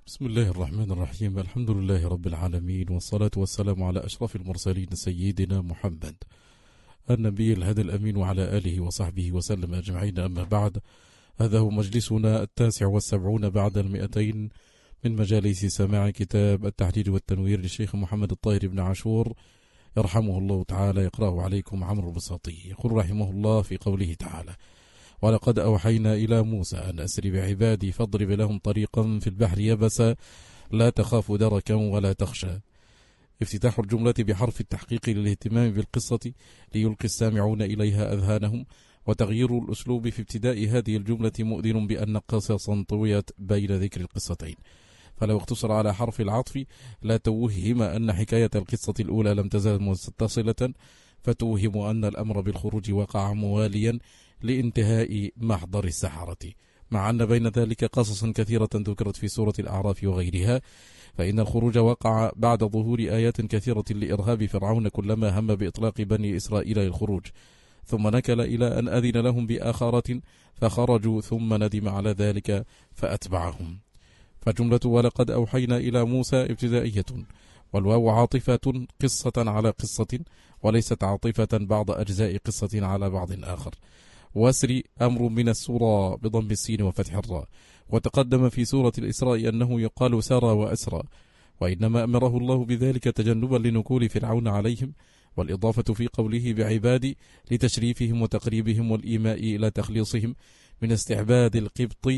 بسم الله الرحمن الرحيم. الحمد لله رب العالمين، والصلاة والسلام على أشرف المرسلين سيدنا محمد النبي الهدى الأمين وعلى آله وصحبه وسلم أجمعين. أما بعد، هذا هو مجلسنا 79 بعد 200 من مجالس سماع كتاب التحرير والتنوير للشيخ محمد الطاهر بن عاشور يرحمه الله تعالى، يقرأه عليكم عمرو البساطي. يقول رحمه الله في قوله تعالى: ولقد أوحينا إلى موسى أن أسر بعبادي فاضرب لهم طريقا في البحر يبسا لا تخاف دركا ولا تخشى. افتتاح الجملة بحرف التحقيق للاهتمام بالقصة ليلقي السامعون إليها أذهانهم، وتغيير الأسلوب في ابتداء هذه الجملة مؤذن بأن قصصا طويت بين ذكر القصتين، فلو اقتصر على حرف العطف لا توهم أن حكاية القصة الأولى لم تزال متصلة، فتوهم أن الأمر بالخروج وقع مواليا لانتهاء محضر السحرة، مع أن بين ذلك قصصا كثيرة ذكرت في سورة الأعراف وغيرها، فإن الخروج وقع بعد ظهور آيات كثيرة لإرهاب فرعون كلما هم بإطلاق بني إسرائيل للخروج، ثم نكل إلى أن أذن لهم بآخرة فخرجوا ثم ندم على ذلك فأتبعهم. فجملة ولقد أوحينا إلى موسى ابتدائية، والواو عاطفة قصة على قصة، وليست عاطفة بعض أجزاء قصة على بعض آخر. واسر أمر من السورة بضم السين وفتح الراء، وتقدم في سورة الإسراء أنه يقال سرى وأسرى، وإنما أمره الله بذلك تجنبا لنكول فرعون عليهم، والإضافة في قوله بعبادي لتشريفهم وتقريبهم والإيماء إلى تخليصهم من استعباد القبط،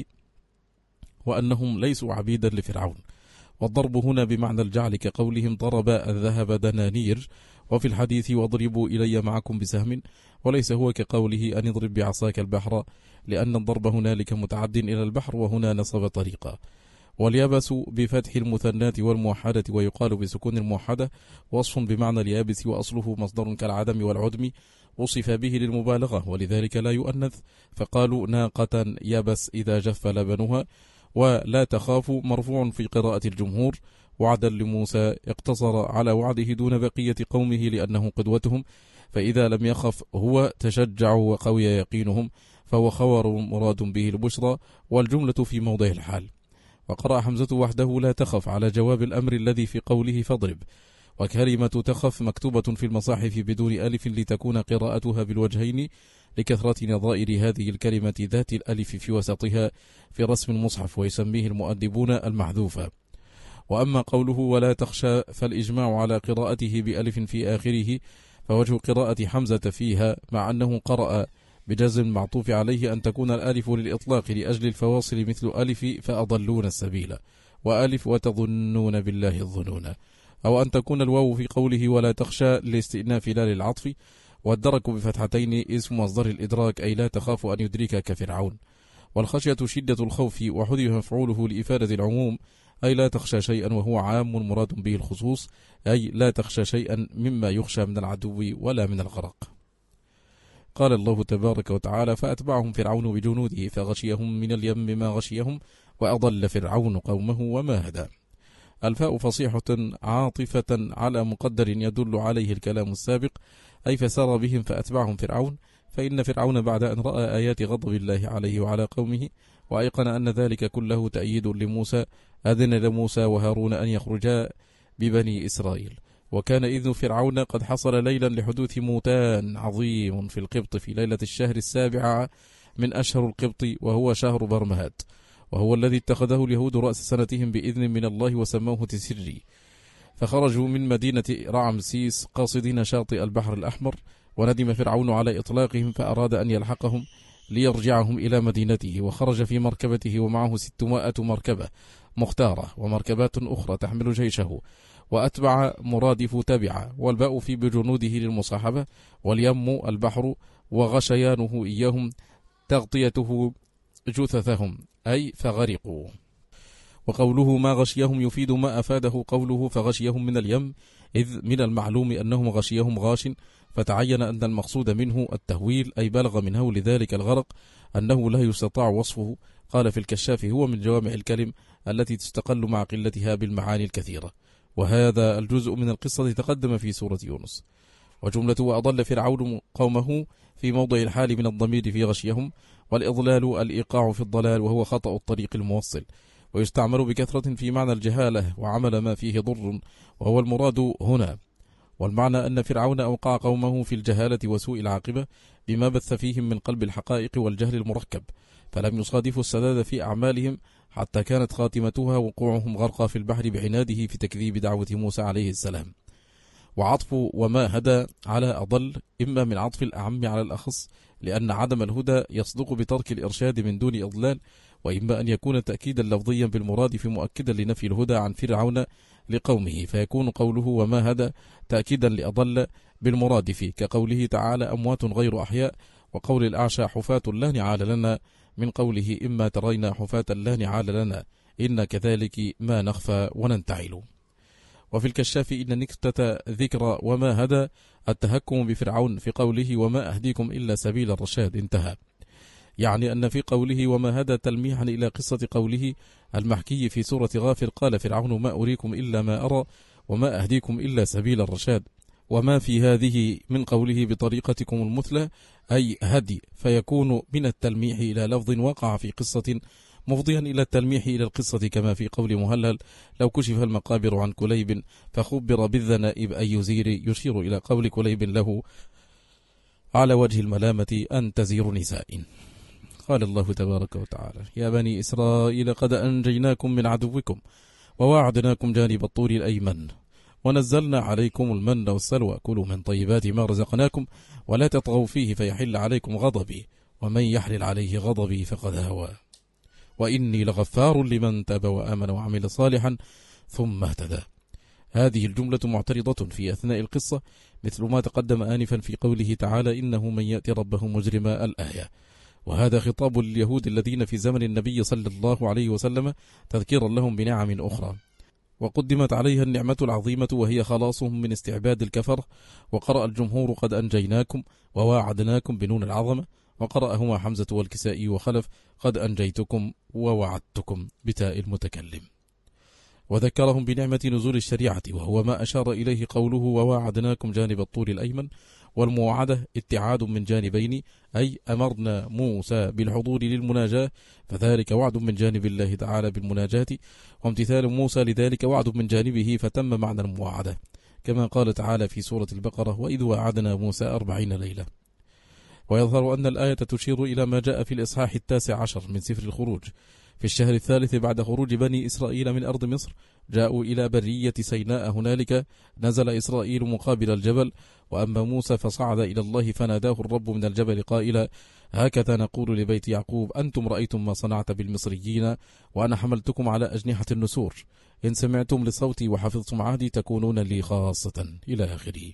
وأنهم ليسوا عبيدا لفرعون. والضرب هنا بمعنى الجعل كقولهم ضرب الذهب دنانير، وفي الحديث واضربوا إلي معكم بسهم، وليس هو كقوله أن اضرب بعصاك البحر، لأن الضرب هنالك متعد إلى البحر وهنا نصب طريقا. واليابس بفتح المثنات والموحدة، ويقال بسكون الموحدة وصف بمعنى اليابس، وأصله مصدر كالعدم والعدم وصف به للمبالغة، ولذلك لا يؤنث، فقالوا ناقة يبس إذا جف لبنها. ولا تخاف مرفوع في قراءة الجمهور، وعدا لموسى اقتصر على وعده دون بقية قومه لأنه قدوتهم، فإذا لم يخف هو تشجعوا وقوي يقينهم، فهو خبر مراد به البشرى، والجملة في موضع الحال. وقرأ حمزة وحده لا تخف على جواب الأمر الذي في قوله فاضرب، وكلمة تخف مكتوبة في المصاحف بدون ألف لتكون قراءتها بالوجهين لكثرة نظائر هذه الكلمة ذات الألف في وسطها في رسم المصحف، ويسميه المؤدبون المحذوفة. وأما قوله ولا تخشى فالإجماع على قراءته بألف في آخره، فوجه قراءة حمزة فيها مع أنه قرأ بجزم معطوف عليه أن تكون الألف للإطلاق لأجل الفواصل مثل ألف فأضلون السبيل، وألف وتظنون بالله الظنون، أو أن تكون الواو في قوله ولا تخشى لاستئناف لا للعطف، والدرك بفتحتين اسم مصدر الإدراك أي لا تخاف أن يدرك كفرعون. والخشية شدة الخوف، وحذف مفعوله لإفادة العموم أي لا تخشى شيئا، وهو عام مراد به الخصوص أي لا تخشى شيئا مما يخشى من العدو ولا من الغرق. قال الله تبارك وتعالى فأتبعهم فرعون بجنوده فغشيهم من اليم ما غشيهم وأضل فرعون قومه وما هدى. الفاء فصيحة عاطفة على مقدر يدل عليه الكلام السابق، أي فسار بهم فأتبعهم فرعون، فإن فرعون بعد أن رأى آيات غضب الله عليه وعلى قومه وأيقن أن ذلك كله تأييد لموسى، أذن لموسى وهارون أن يخرجا ببني إسرائيل. وكان إذن فرعون قد حصل ليلا لحدوث موتان عظيم في القبط في ليلة الشهر 7 من أشهر القبط، وهو شهر برمهات، وهو الذي اتخذه اليهود رأس سنتهم بإذن من الله وسموه تسري. فخرجوا من مدينة رعمسيس قاصدين شاطئ البحر الأحمر، وندم فرعون على إطلاقهم فأراد أن يلحقهم ليرجعهم إلى مدينته، وخرج في مركبته ومعه 600 مركبة مختارة ومركبات أخرى تحمل جيشه، وأتبع مرادف تبع، والباء في بجنوده للمصاحبة، واليم البحر، وغشيانه إياهم تغطيته جثثهم أي فغرقوا. وقوله ما غشيهم يفيد ما أفاده قوله فغشيهم من اليم، إذ من المعلوم أنهم غشيهم غاش، فتعين أن المقصود منه التهويل أي بلغ من هول ذلك الغرق أنه لا يستطاع وصفه. قال في الكشاف هو من جوامع الكلم التي تستقل مع قلتها بالمعاني الكثيرة. وهذا الجزء من القصة تقدم في سورة يونس. وجملة وأضل فرعون قومه في موضع الحال من الضمير في غشيهم، والإضلال الإيقاع في الضلال وهو خطأ الطريق الموصل، ويستعمل بكثرة في معنى الجهالة وعمل ما فيه ضر، وهو المراد هنا. والمعنى أن فرعون أوقع قومه في الجهالة وسوء العاقبة بما بث فيهم من قلب الحقائق والجهل المركب، فلم يصادفوا السداد في أعمالهم حتى كانت خاتمتها وقوعهم غرقا في البحر بعناده في تكذيب دعوة موسى عليه السلام. وعطف وما هدى على أضل إما من عطف الأعم على الأخص، لأن عدم الهدى يصدق بترك الإرشاد من دون إضلال، وإما أن يكون تأكيدا لفظيا بالمرادف مؤكدا لنفي الهدى عن فرعون لقومه، فيكون قوله وما هدى تأكيدا لأضل بالمرادف، كقوله تعالى أموات غير أحياء، وقول الأعشى حفاة لا نعال لنا، من قوله إما ترينا حفاة لا نعال لنا إن كذلك ما نخفى وننتعل. وفي الكشاف إن نكتة ذكر وما هدى التهكم بفرعون في قوله وما أهديكم إلا سبيل الرشاد، انتهى. يعني أن في قوله وما هدى تلميحا إلى قصة قوله المحكي في سورة غافر قال فرعون ما أريكم إلا ما أرى وما أهديكم إلا سبيل الرشاد، وما في هذه من قوله بطريقتكم المثلى أي هدي، فيكون من التلميح إلى لفظ وقع في قصة مفضيا إلى التلميح إلى القصة، كما في قول مهلل لو كشف المقابر عن كليب فخبر بالذنائب أي يزير، يشير إلى قول كليب له على وجه الملامة أن تزير نساء. قال الله تبارك وتعالى يا بني إسرائيل قد أنجيناكم من عدوكم وواعدناكم جانب الطور الأيمن ونزلنا عليكم المن والسلوى كلوا من طيبات ما رزقناكم ولا تطغوا فيه فيحل عليكم غضبي ومن يحلل عليه غضبي فقد هوى وإني لغفار لمن تاب وآمن وعمل صالحا ثم اهتدى. هذه الجملة معترضة في أثناء القصة مثل ما تقدم آنفا في قوله تعالى إنه من يأتي ربه مجرما الآية، وهذا خطاب لليهود الذين في زمن النبي صلى الله عليه وسلم تذكيرا لهم بنعم أخرى، وقدمت عليها النعمة العظيمة وهي خلاصهم من استعباد الكفر. وقرأ الجمهور قد أنجيناكم وواعدناكم بنون العظمة، وقرأهما حمزة والكسائي وخلف قد أنجيتكم ووعدتكم بتاء المتكلم. وذكرهم بنعمة نزول الشريعة وهو ما أشار إليه قوله وواعدناكم جانب الطور الأيمن، والمواعدة اتعاد من جانبين أي أمرنا موسى بالحضور للمناجاة فذلك وعد من جانب الله تعالى بالمناجاة، وامتثال موسى لذلك وعد من جانبه فتم معنى المواعدة، كما قال تعالى في سورة البقرة وإذ وعدنا موسى 40 ليلة. ويظهر أن الآية تشير إلى ما جاء في الإصحاح 19 من سفر الخروج في الشهر الثالث بعد خروج بني إسرائيل من أرض مصر، جاءوا إلى برية سيناء، هنالك نزل إسرائيل مقابل الجبل، وأما موسى فصعد إلى الله فناداه الرب من الجبل قائلا هكذا نقول لبيت يعقوب أنتم رأيتم ما صنعت بالمصريين وأنا حملتكم على أجنحة النسور، إن سمعتم لصوتي وحفظتم عهدي تكونون لي خاصة إلى آخره.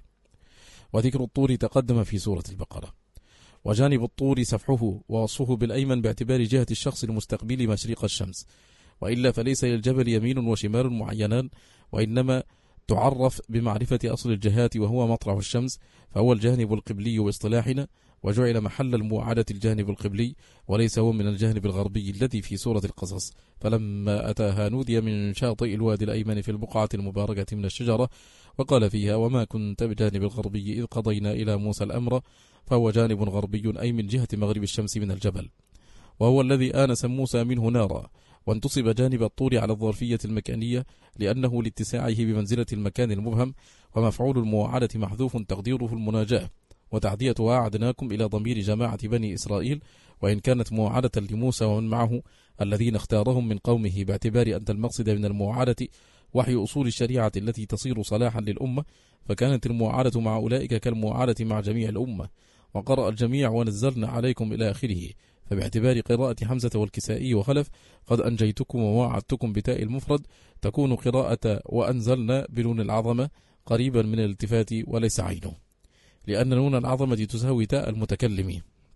وذكر الطور تقدم في سورة البقرة. وجانب الطور سفحه ووصفه بالأيمن باعتبار جهة الشخص المستقبل مشرق الشمس، وإلا فليس للجبل يمين وشمال معينان، وإنما تعرف بمعرفة أصل الجهات وهو مطلع الشمس، فهو الجانب القبلي باصطلاحنا، وجعل محل المواعدة الجانب القبلي وليس هو من الجانب الغربي الذي في سورة القصص. فلما أتاها نودي من شاطئ الوادي الأيمن في البقعة المباركة من الشجرة وقال فيها وما كنت بجانب الغربي إذ قضينا إلى موسى الأمر، فهو جانب غربي أي من جهة مغرب الشمس من الجبل، وهو الذي آنس موسى منه نارا. وانتصب جانب الطور على الظرفية المكانية لأنه لاتساعه بمنزلة المكان المبهم، ومفعول المواعدة محذوف تقديره المناجاة، وتعدية وعدناكم إلى ضمير جماعة بني إسرائيل، وإن كانت مواعدة لموسى ومن معه الذين اختارهم من قومه، باعتبار أن المقصد من المواعدة وحي أصول الشريعة التي تصير صلاحا للأمة، فكانت المواعدة مع أولئك كالمواعدة مع جميع الأمة. وقرأ الجميع ونزلنا عليكم إلى آخره، فباعتبار قراءة حمزة والكسائي وخلف قد أنجيتكم وواعدتكم بتاء المفرد تكون قراءة وأنزلنا بنون العظمة قريبا من الالتفات وليس عينه، لأن نون العظمة تساوي تاء المتكلم.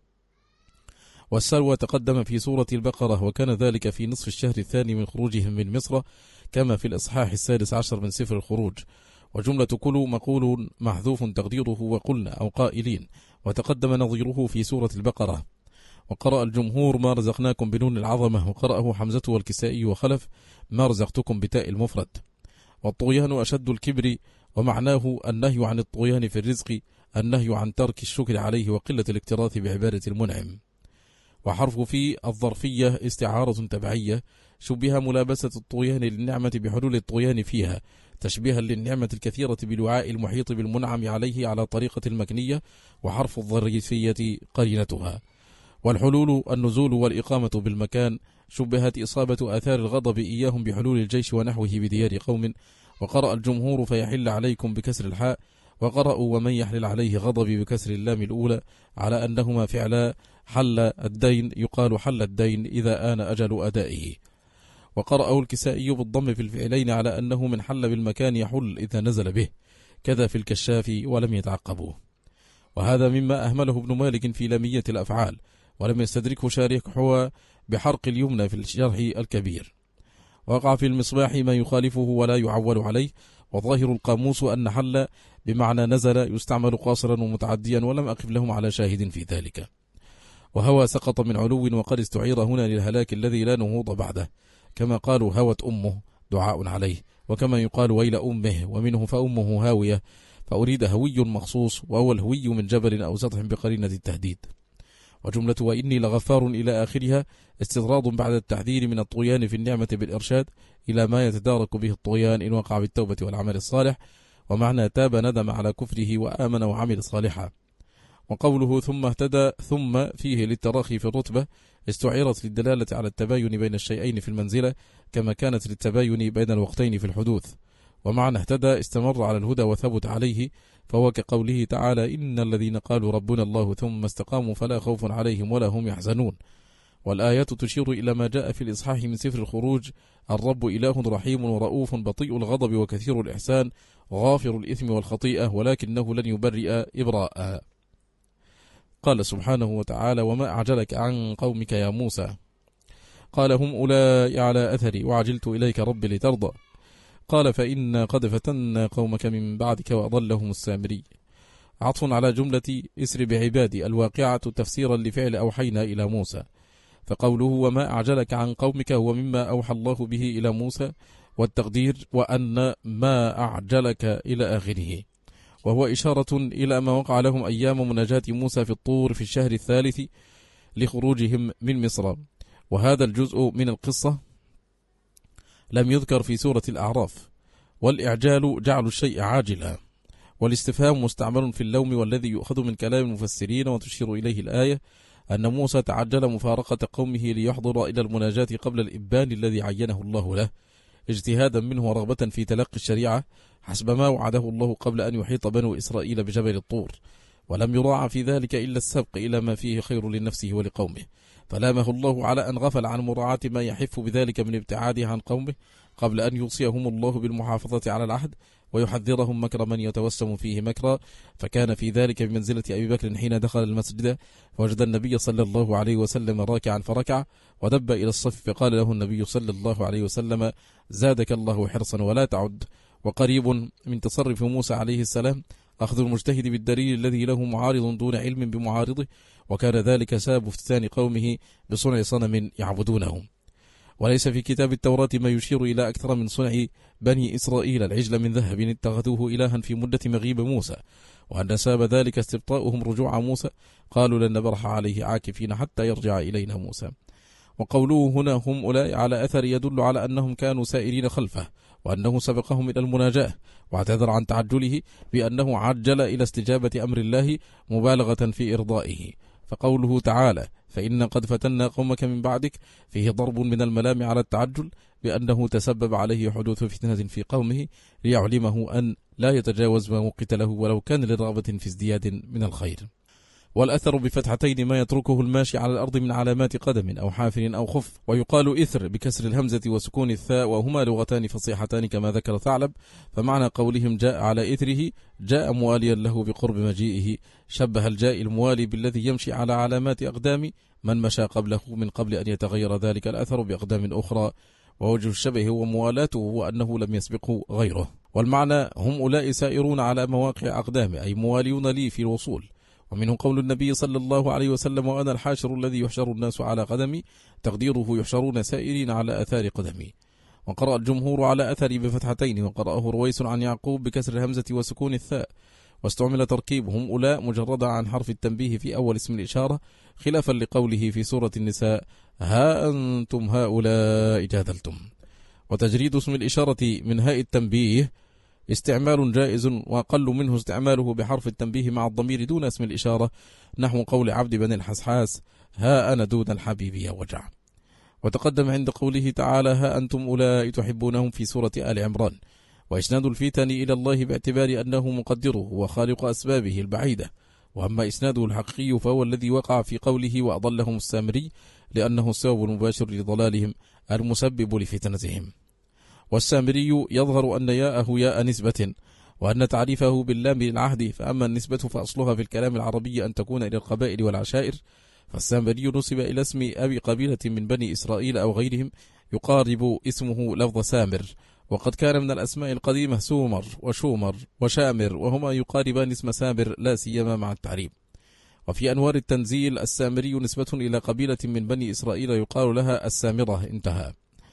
والسلوى تقدم في سورة البقرة، وكان ذلك في نصف الشهر الثاني من خروجهم من مصر كما في الإصحاح 16 من سفر الخروج. وجملة كلوا مقول محذوف تقديره وقلنا أو قائلين، وتقدم نظيره في سورة البقرة. وقرأ الجمهور ما رزقناكم بنون العظمة، وقرأه حمزة والكسائي وخلف ما رزقتكم بتاء المفرد. والطغيان أشد الكبر، ومعناه النهي عن الطغيان في الرزق، النهي عن ترك الشكر عليه وقلة الاكتراث بعبادة المنعم. وحرف في الظرفية استعارة تبعية شبه ملابسة الطغيان للنعمة بحلول الطغيان فيها، تشبيها للنعمة الكثيرة بالوعاء المحيط بالمنعم عليه على طريقة المكنية، وحرف الظرفية قرينتها. والحلول النزول والإقامة بالمكان، شبهت إصابة آثار الغضب إياهم بحلول الجيش ونحوه بديار قوم. وقرأ الجمهور فيحل عليكم بكسر الحاء، وقرأوا ومن يحلل عليه غضبي بكسر اللام الأولى، على أنهما فعلا حل الدين، يقال حل الدين إذا آن أجل أدائه. وقرأه الكسائي بالضم في الفعلين على أنه من حل بالمكان يحل إذا نزل به، كذا في الكشاف ولم يتعقبوه. وهذا مما أهمله ابن مالك في لامية الأفعال، ولم يستدركه شارحه بحرق اليمنى في الشرح الكبير. وقع في المصباح ما يخالفه ولا يعول عليه، وظاهر القاموس أن حل بمعنى نزل يستعمل قاصرا ومتعديا، ولم أقف لهم على شاهد في ذلك. وهوى سقط من علو، وقد استعير هنا للهلاك الذي لا نهوض بعده، كما قالوا هوت أمه دعاء عليه، وكما يقال ويل أمه، ومنه فأمه هاوية، فأريد هوي مخصوص، وهو الهوي من جبل أو سطح بقرينة التهديد. وجملة وإني لغفار إلى آخرها استطراد بعد التحذير من الطغيان في النعمة بالإرشاد إلى ما يتدارك به الطغيان إن وقع بالتوبة والعمل الصالح، ومعنى تاب ندم على كفره وآمن وعمل صالحا. وقوله ثم اهتدى ثم فيه للتراخي في الرتبة، استعيرت للدلالة على التباين بين الشيئين في المنزلة، كما كانت للتباين بين الوقتين في الحدوث. ومعنى اهتدى استمر على الهدى وثبت عليه، فهو كقوله تعالى إن الذين قالوا ربنا الله ثم استقاموا فلا خوف عليهم ولا هم يحزنون. والآيات تشير إلى ما جاء في الإصحاح من سفر الخروج: الرب إله رحيم ورؤوف بطيء الغضب وكثير الإحسان غافر الإثم والخطيئة ولكنه لن يبرئ إبراء. قال سبحانه وتعالى وما أعجلك عن قومك يا موسى؟ قال هم أولئك على أثري وعجلت إليك رب لترضى. قال فإنا قد فتنا قومك من بعدك وأضلهم السامري. عطف على جملة اسر بعبادي الواقعة تفسيرا لفعل أوحينا إلى موسى، فقوله وما أعجلك عن قومك هو مما أوحى الله به إلى موسى، والتقدير وأن ما أعجلك إلى آخره، وهو إشارة إلى ما وقع لهم أيام مناجاة موسى في الطور في الشهر الثالث لخروجهم من مصر. وهذا الجزء من القصة لم يذكر في سورة الأعراف. والإعجال جعل الشيء عاجلا، والاستفهام مستعمل في اللوم، والذي يؤخذ من كلام المفسرين وتشير إليه الآية أن موسى تعجل مفارقة قومه ليحضر إلى المناجاة قبل الإبان الذي عينه الله له، اجتهادا منه ورغبة في تلقي الشريعة حسب ما وعده الله قبل أن يحيط بنو إسرائيل بجبل الطور، ولم يراعى في ذلك إلا السبق إلى ما فيه خير لنفسه ولقومه، فلامه الله على أن غفل عن مراعاة ما يحف بذلك من ابتعاده عن قومه قبل أن يوصيهم الله بالمحافظة على العهد ويحذرهم مكر من يتوسم فيه مكرا. فكان في ذلك بمنزلة أبي بكر حين دخل المسجد فوجد النبي صلى الله عليه وسلم راكعا فركع ودب إلى الصف، فقال له النبي صلى الله عليه وسلم زادك الله حرصا ولا تعد. وقريب من تصرف موسى عليه السلام أخذ المجتهد بالدليل الذي له معارض دون علم بمعارضه، وكان ذلك سبب افتتان قومه بصنع صنم يعبدونه. وليس في كتاب التوراة ما يشير إلى أكثر من صنع بني إسرائيل العجل من ذهب اتخذوه إلها في مدة مغيب موسى، وأن سبب ذلك استبطاؤهم رجوع موسى، قالوا لن نبرح عليه عاكفين حتى يرجع إلينا موسى. وقوله هنا هم أولئك على أثر يدل على أنهم كانوا سائرين خلفه، وأنه سبقهم إلى المناجاة، واعتذر عن تعجله بأنه عجل إلى استجابة أمر الله مبالغة في إرضائه. فقوله تعالى فإن قد فتنا قومك من بعدك فيه ضرب من الملام على التعجل بأنه تسبب عليه حدوث فتنة في قومه ليعلمه أن لا يتجاوز ما وقت له ولو كان لرغبة في ازدياد من الخير. والأثر بفتحتين ما يتركه الماشي على الأرض من علامات قدم أو حافر أو خف، ويقال إثر بكسر الهمزة وسكون الثاء، وهما لغتان فصيحتان كما ذكر ثعلب. فمعنى قولهم جاء على إثره جاء مواليا له بقرب مجيئه، شبه الجاء الموالي بالذي يمشي على علامات أقدام من مشى قبله من قبل أن يتغير ذلك الأثر بأقدام أخرى، ووجه الشبه هو موالاته وأنه لم يسبقه غيره. والمعنى هم أولئك سائرون على مواقع أقدام أي مواليون لي في الوصول. ومنه قول النبي صلى الله عليه وسلم وأنا الحاشر الذي يحشر الناس على قدمي، تقديره يحشرون سائرين على أثار قدمي. وقرأ الجمهور على أثري بفتحتين، وقرأه رويس عن يعقوب بكسر الهمزة وسكون الثاء، واستعمل تركيبهم أولاء مجردة عن حرف التنبيه في أول اسم الإشارة، خلافا لقوله في سورة النساء ها أنتم هؤلاء جادلتم. وتجريد اسم الإشارة من هاء التنبيه استعمال جائز، وأقل منه استعماله بحرف التنبيه مع الضمير دون اسم الإشارة، نحو قول عبد بن الحسحاس ها أنا دون الحبيب يا وجع. وتقدم عند قوله تعالى ها أنتم أولئك تحبونهم في سورة آل عمران. وإسناد الفتن إلى الله باعتبار أنه مقدره وخالق أسبابه البعيدة، وأما إسناده الحقيقي فهو الذي وقع في قوله وأضلهم السامري، لأنه السبب المباشر لضلالهم المسبب لفتنتهم. والسامري يظهر أن ياءه ياء نسبة، وأن تعريفه باللام للعهد، فأما النسبة فأصلها في الكلام العربي أن تكون إلى القبائل والعشائر، فالسامري نسب إلى اسم أبي قبيلة من بني إسرائيل أو غيرهم يقارب اسمه لفظ سامر، وقد كان من الأسماء القديمة سومر وشومر وشامر، وهما يقاربان اسم سامر لا سيما مع التعريب. وفي أنوار التنزيل السامري نسبة إلى قبيلة من بني إسرائيل يقال لها السامرة. انتهى.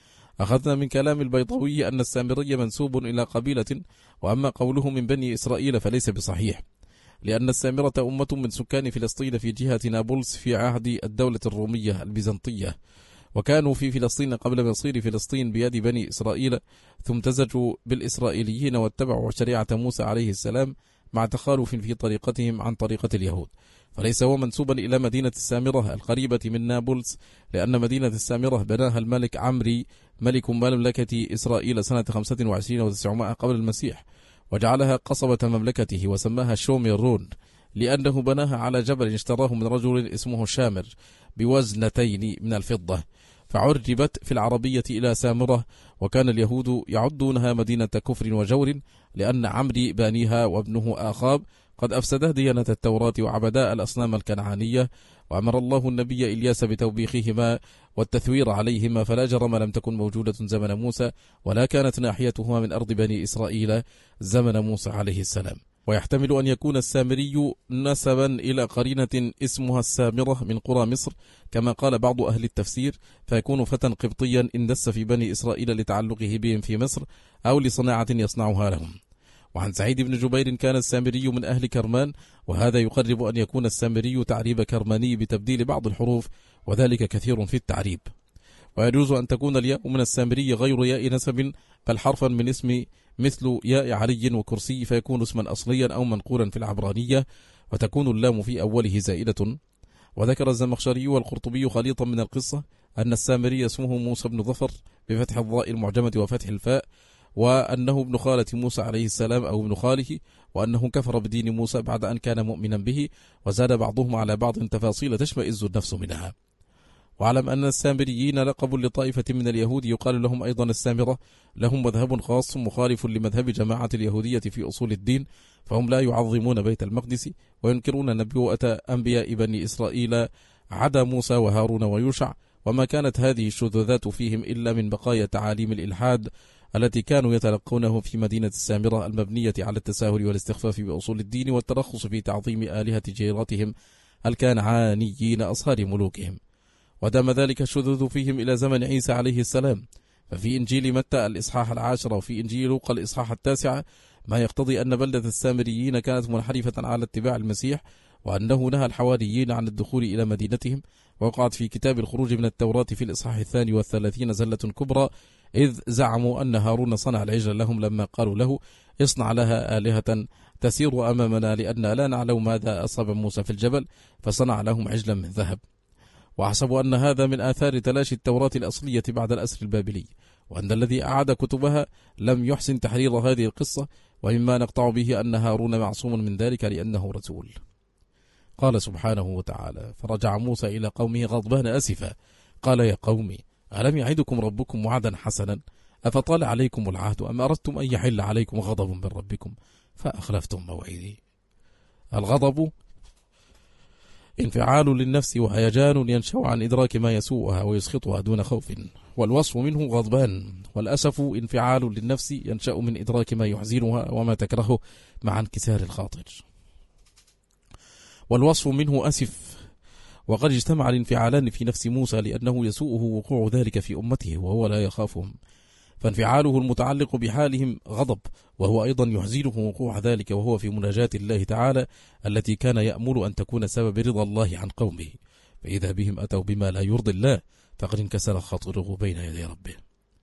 أخذنا من كلام البيضاوي أن السامري منسوب إلى قبيلة، وأما قوله من بني إسرائيل فليس بصحيح، لأن السامرة أمة من سكان فلسطين في جهة نابلس في عهد الدولة الرومية البيزنطية، وكانوا في فلسطين قبل مصير فلسطين بيد بني إسرائيل، ثم امتزجوا بالإسرائيليين واتبعوا شريعة موسى عليه السلام مع تخالف في طريقتهم عن طريقة اليهود، فليس هو منسوبا إلى مدينة السامرة القريبة من نابلس، لأن مدينة السامرة بناها الملك عمري ملك مملكة إسرائيل سنة 25 و900 قبل المسيح، وجعلها قصبة مملكته وسماها شوميرون، لأنه بناها على جبل اشتراه من رجل اسمه شامر بوزنتين من الفضة، فعربت في العربية إلى سامرة. وكان اليهود يعدونها مدينة كفر وجور، لأن عمري بانيها وابنه آخاب قد أفسدا ديانة التوراة وعبداء الأصنام الكنعانية، وأمر الله النبي إلياس بتوبيخهما والتثوير عليهما، فلا جرم لم تكن موجودة زمن موسى، ولا كانت ناحيتهما من أرض بني إسرائيل زمن موسى عليه السلام. ويحتمل أن يكون السامري نسبا إلى قرينة اسمها السامرة من قرى مصر، كما قال بعض أهل التفسير، فيكون فتى قبطيا اندس في بني إسرائيل لتعلقه بهم في مصر أو لصناعة يصنعها لهم. وعن سعيد بن جبير كان السامري من أهل كرمان، وهذا يقرب أن يكون السامري تعريب كرماني بتبديل بعض الحروف، وذلك كثير في التعريب. ويجوز أن تكون الياء من السامري غير ياء نسب، بل حرفا من اسم مثل ياء علي وكرسي، فيكون اسما أصليا أو منقولا في العبرانية، وتكون اللام في أوله زائدة. وذكر الزمخشري والقرطبي خليطا من القصة أن السامري اسمه موسى بن ظفر بفتح الضاء المعجمة وفتح الفاء، وأنه ابن خالة موسى عليه السلام أو ابن خاله، وأنه كفر بدين موسى بعد أن كان مؤمنا به، وزاد بعضهم على بعض تفاصيل تشمئز النفس منها. وعلم أن السامريين لقب لطائفة من اليهود يقال لهم أيضا السامرة، لهم مذهب خاص مخالف لمذهب جماعة اليهودية في أصول الدين، فهم لا يعظمون بيت المقدس، وينكرون نبوءة أنبياء بني إسرائيل عدا موسى وهارون ويوشع، وما كانت هذه الشذوذات فيهم إلا من بقايا تعاليم الإلحاد التي كانوا يتلقونه في مدينة السامرة المبنية على التساهل والاستخفاف بأصول الدين والترخص في تعظيم آلهة جيراتهم الكنعانيين أصهار ملوكهم. ودام ذلك الشذوذ فيهم إلى زمن عيسى عليه السلام، ففي إنجيل متى الإصحاح 10 وفي إنجيل لوقا الإصحاح 9 ما يقتضي أن بلدة السامريين كانت منحرفة على اتباع المسيح، وأنه نهى الحواريين عن الدخول إلى مدينتهم. وقعت في كتاب الخروج من التوراة في الإصحاح 32 زلة كبرى، إذ زعموا أن هارون صنع العجل لهم لما قالوا له اصنع لها آلهة تسير أمامنا، لأن لا نعلم ماذا أصاب موسى في الجبل، فصنع لهم عجلا من ذهب. وحسبوا أن هذا من آثار تلاشي التوراة الأصلية بعد الأسر البابلي، وأن الذي أعاد كتبها لم يحسن تحرير هذه القصة، ومما نقطع به أن هارون معصوم من ذلك لأنه رسول. قال سبحانه وتعالى: فرجع موسى إلى قومه غضبان أسفا، قال يا قوم ألم يعدكم ربكم وعدا حسنا، أفطال عليكم العهد أم أردتم أن يحل عليكم غضب من ربكم فأخلفتم موعدي. الغضب انفعال للنفس وهيجان ينشأ عن إدراك ما يسوءها ويسخطها دون خوف، والوصف منه غضبان. والأسف انفعال للنفس ينشأ من إدراك ما يحزنها وما تكرهه مع انكسار الخاطر. والوصف منه أسف. وقد اجتمع الانفعالان في نفس موسى، لأنه يسوءه وقوع ذلك في أمته وهو لا يخافهم، فانفعاله المتعلق بحالهم غضب، وهو أيضا يحزنه وقوع ذلك وهو في مناجاة الله تعالى التي كان يأمل أن تكون سبب رضا الله عن قومه، فإذا بهم أتوا بما لا يرضي الله فقد انكسر خاطره بين يدي ربه.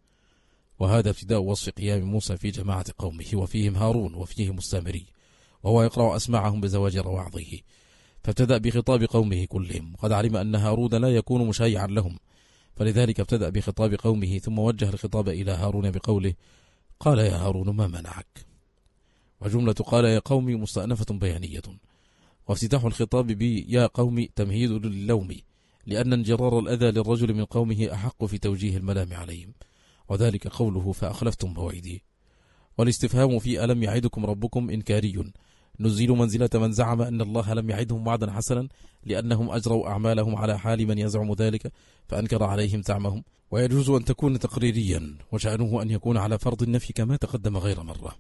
وهذا ابتداء وصف قيام موسى في جماعة قومه، وفيهم هارون وفيهم السامري، وهو يقرأ أسماعهم بزواجر وعظه، فابتدأ بخطاب قومه كلهم، وقد علم أن هارون لا يكون مشيعا لهم، فلذلك ابتدأ بخطاب قومه ثم وجه الخطاب إلى هارون بقوله: قال يا هارون ما منعك. وجملة قال يا قوم مستأنفة بيانية، وافتتاح الخطاب بيا قوم تمهيد للوم، لأن انجرار الأذى للرجل من قومه أحق في توجيه الملام عليهم، وذلك قوله فأخلفتم موعدي. والاستفهام في ألم يعدكم ربكم إنكاري، نزيل منزلة من زعم أن الله لم يعدهم وعدا حسنا، لأنهم أجروا أعمالهم على حال من يزعم ذلك فأنكر عليهم زعمهم، ويجوز أن تكون تقريريا، وشأنه أن يكون على فرض النفي كما تقدم غير مرة.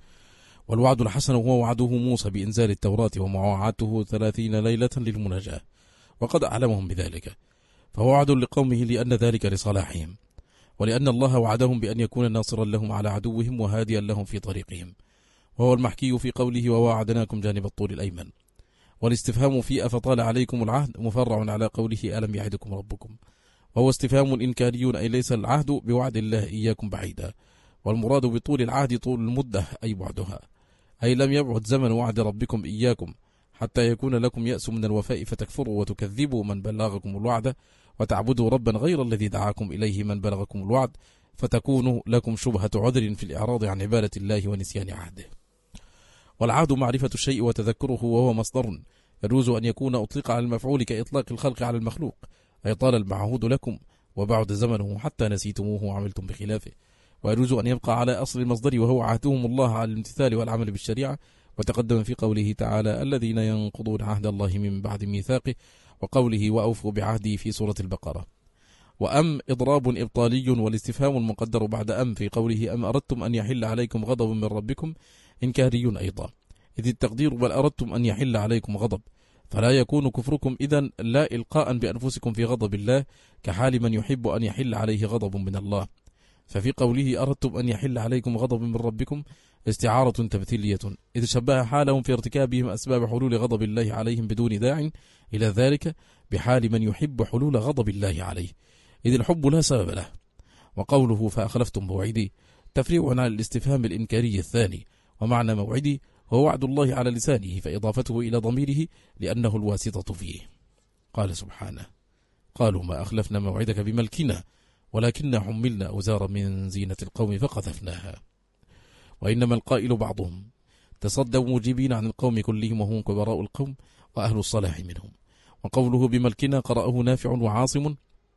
والوعد الحسن هو وعده موسى بإنزال التوراة ومواعاته 30 ليلة للمناجاة، وقد أعلمهم بذلك، فهو وعد لقومه لأن ذلك لصلاحهم، ولأن الله وعدهم بأن يكون ناصرا لهم على عدوهم وهاديا لهم في طريقهم، وهو المحكي في قوله وواعدناكم جانب الطور الأيمن. والاستفهام في أفطال عليكم العهد مفرع على قوله ألم يعدكم ربكم، وهو استفهام إنكاري، أي ليس العهد بوعد الله إياكم بعيدا، والمراد بطول العهد طول المدة أي بعدها، أي لم يبعد زمن وعد ربكم إياكم حتى يكون لكم يأس من الوفاء فتكفروا وتكذبوا من بلغكم الوعد، وتعبدوا ربا غير الذي دعاكم إليه من بلغكم الوعد، فتكون لكم شبهة عذر في الإعراض عن عبادة الله ونسيان عهده. والعهد معرفة الشيء وتذكره، وهو مصدر يجوز أن يكون أطلق على المفعول كإطلاق الخلق على المخلوق، أي طال المعهود لكم وبعد زمنه حتى نسيتموه وعملتم بخلافه، ويجوز أن يبقى على أصل المصدر وهو عهدهم الله على الامتثال والعمل بالشريعة، وتقدم في قوله تعالى الذين ينقضون عهد الله من بعد ميثاقه، وقوله وأوفوا بعهدي في سورة البقرة. وأم إضراب إبطالي، والاستفهام المقدر بعد أم في قوله أم أردتم أن يحل عليكم غضب من ربكم إنكاري أيضا، إذ التقدير بل أردتم أن يحل عليكم غضب، فلا يكون كفركم إذن لا إلقاء بأنفسكم في غضب الله كحال من يحب أن يحل عليه غضب من الله. ففي قوله أردتم أن يحل عليكم غضب من ربكم استعارة تمثيلية، إذ شبه حالهم في ارتكابهم أسباب حلول غضب الله عليهم بدون داع إلى ذلك بحال من يحب حلول غضب الله عليه، إذ الحب لا سبب له. وقوله فأخلفتم موعدي تفريع عن الاستفهام الإنكاري الثاني، ومعنى موعدي هو وعد الله على لسانه، فإضافته إلى ضميره لأنه الواسطة فيه. قال سبحانه قالوا ما أخلفنا موعدك بملكنا ولكننا حملنا أوزارا من زينة القوم فقذفناها. وإنما القائل بعضهم تصدوا مجيبين عن القوم كلهم وهم كبراء القوم وأهل الصلاح منهم. وقوله بملكنا قرأه نافع وعاصم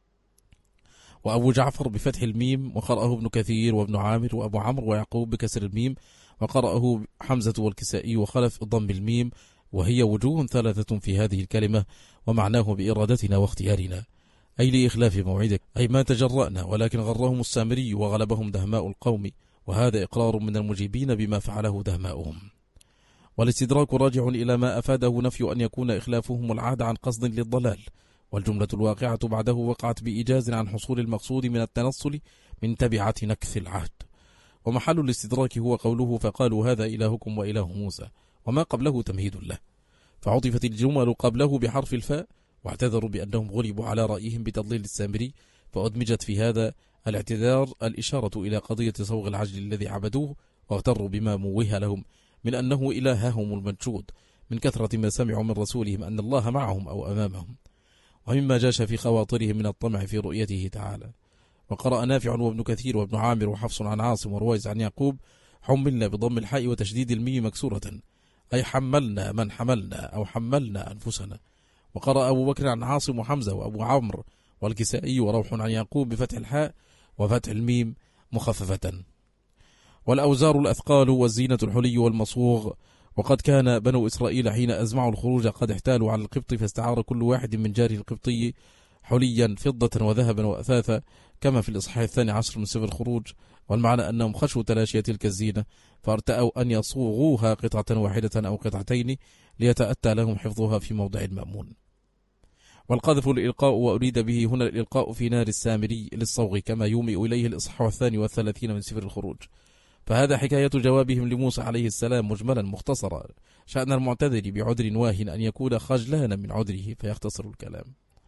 وأبو جعفر بفتح الميم، وقرأه ابن كثير وابن عامر وأبو عمرو ويعقوب بكسر الميم، وقرأه حمزة والكسائي وخلف ضم الميم، وهي وجوه ثلاثة في هذه الكلمة، ومعناه بإرادتنا واختيارنا، أي لإخلاف موعدك، أي ما تجرأنا، ولكن غرهم السامري وغلبهم دهماء القوم، وهذا إقرار من المجيبين بما فعله دهماؤهم. والاستدراك راجع إلى ما أفاده نفي أن يكون إخلافهم العهد عن قصد للضلال، والجملة الواقعة بعده وقعت بإيجاز عن حصول المقصود من التنصل من تبعة نكث العهد. ومحل الاستدراك هو قوله فقالوا هذا إلهكم وإله موسى، وما قبله تمهيد له، فعطفت الجمل قبله بحرف الفاء، واعتذروا بأنهم غلبوا على رأيهم بتضليل السامري، فأدمجت في هذا الاعتذار الإشارة إلى قضية صوغ العجل الذي عبدوه، واغتروا بما موه لهم من أنه إلههم المنشود، من كثرة ما سمعوا من رسولهم أن الله معهم أو أمامهم، ومما جاش في خواطرهم من الطمع في رؤيته تعالى. وقرأ نافع وابن كثير وابن عامر وحفص عن عاصم ورويز عن يعقوب حملنا بضم الحاء وتشديد الميم مكسورة، أي حملنا من حملنا أو حملنا أنفسنا. وقرأ أبو بكر عن عاصم وحمزة وأبو عمرو والكسائي وروح عن يعقوب بفتح الحاء وفتح الميم مخففة. والأوزار الأثقال والزينة الحلي والمصوغ. وقد كان بنو إسرائيل حين أزمعوا الخروج قد احتالوا على القبط، فاستعار كل واحد من جاره القبطي حليا فضة وذهبا وأثاثا، كما في الإصحاح 12 من سفر الخروج. والمعنى أنهم خشوا تلاشي تلك الزينة، فارتأوا أن يصوغوها قطعة واحدة أو قطعتين ليتأتى لهم حفظها في موضع مأمون. والقذف الإلقاء، وأريد به هنا الإلقاء في نار السامري للصوغ كما يومئ إليه الإصحاح 32 من سفر الخروج. فهذا حكاية جوابهم لموسى عليه السلام مجملا مختصرا، شأن المعتذر بعذر واهن أن يكون خجلانا من عذره فيختصر الكلام.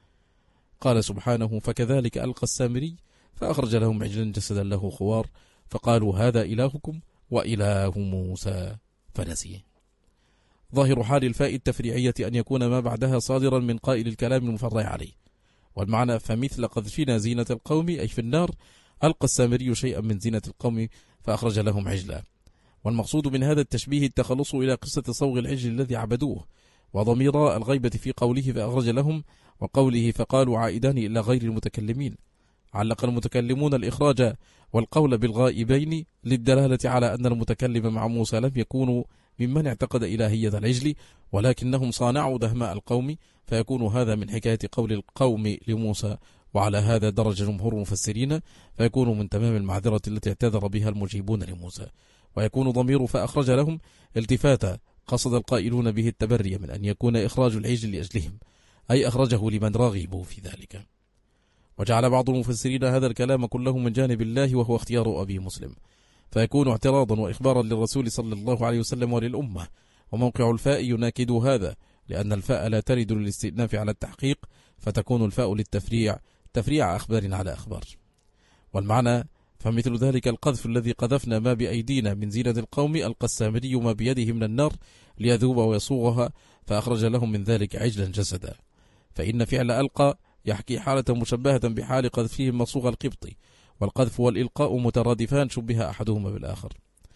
قال سبحانه: فكذلك ألقى السامري فأخرج لهم عجلا جسدا له خوار فقالوا هذا إلهكم وإله موسى فنسيه. ظاهر حال الفاء التفريعية أن يكون ما بعدها صادرا من قائل الكلام المفرع عليه، والمعنى فمثل قذفنا زينة القوم أي في النار ألقى السامري شيئا من زينة القوم فأخرج لهم عجلا. والمقصود من هذا التشبيه التخلص إلى قصة صوغ العجل الذي عبدوه، وضمير الغيبة في قوله فأخرج لهم وقوله فقالوا عائدان إلى غير المتكلمين. علق المتكلمون الإخراج والقول بالغائبين للدلالة على أن المتكلم مع موسى لم يكونوا ممن اعتقد إلهية العجل، ولكنهم صانعوا دهماء القوم، فيكون هذا من حكاية قول القوم لموسى، وعلى هذا درج جمهور المفسرين، فيكون من تمام المعذرة التي اعتذر بها المجيبون لموسى. ويكون ضمير فأخرج لهم التفاتا قصد القائلون به التبري من أن يكون إخراج العجل لأجلهم، أي أخرجه لمن رغبوا في ذلك. وجعل بعض المفسرين هذا الكلام كله من جانب الله وهو اختيار أبي مسلم، فيكون اعتراضا وإخبارا للرسول صلى الله عليه وسلم وللأمة. وموقع الفاء يناكد هذا، لأن الفاء لا ترد للاستئناف على التحقيق، فتكون الفاء للتفريع تفريع أخبار على أخبار. والمعنى فمثل ذلك القذف الذي قذفنا ما بأيدينا من زينة القوم ألقى السامري ما بيده من النار ليذوب ويصوغها فأخرج لهم من ذلك عجلا جسدا. فإن فعل ألقى يحكي حالة مشبهة بحال قذفهم مصوغ القبطي، والقذف والإلقاء مترادفان شبه أحدهما بالآخر.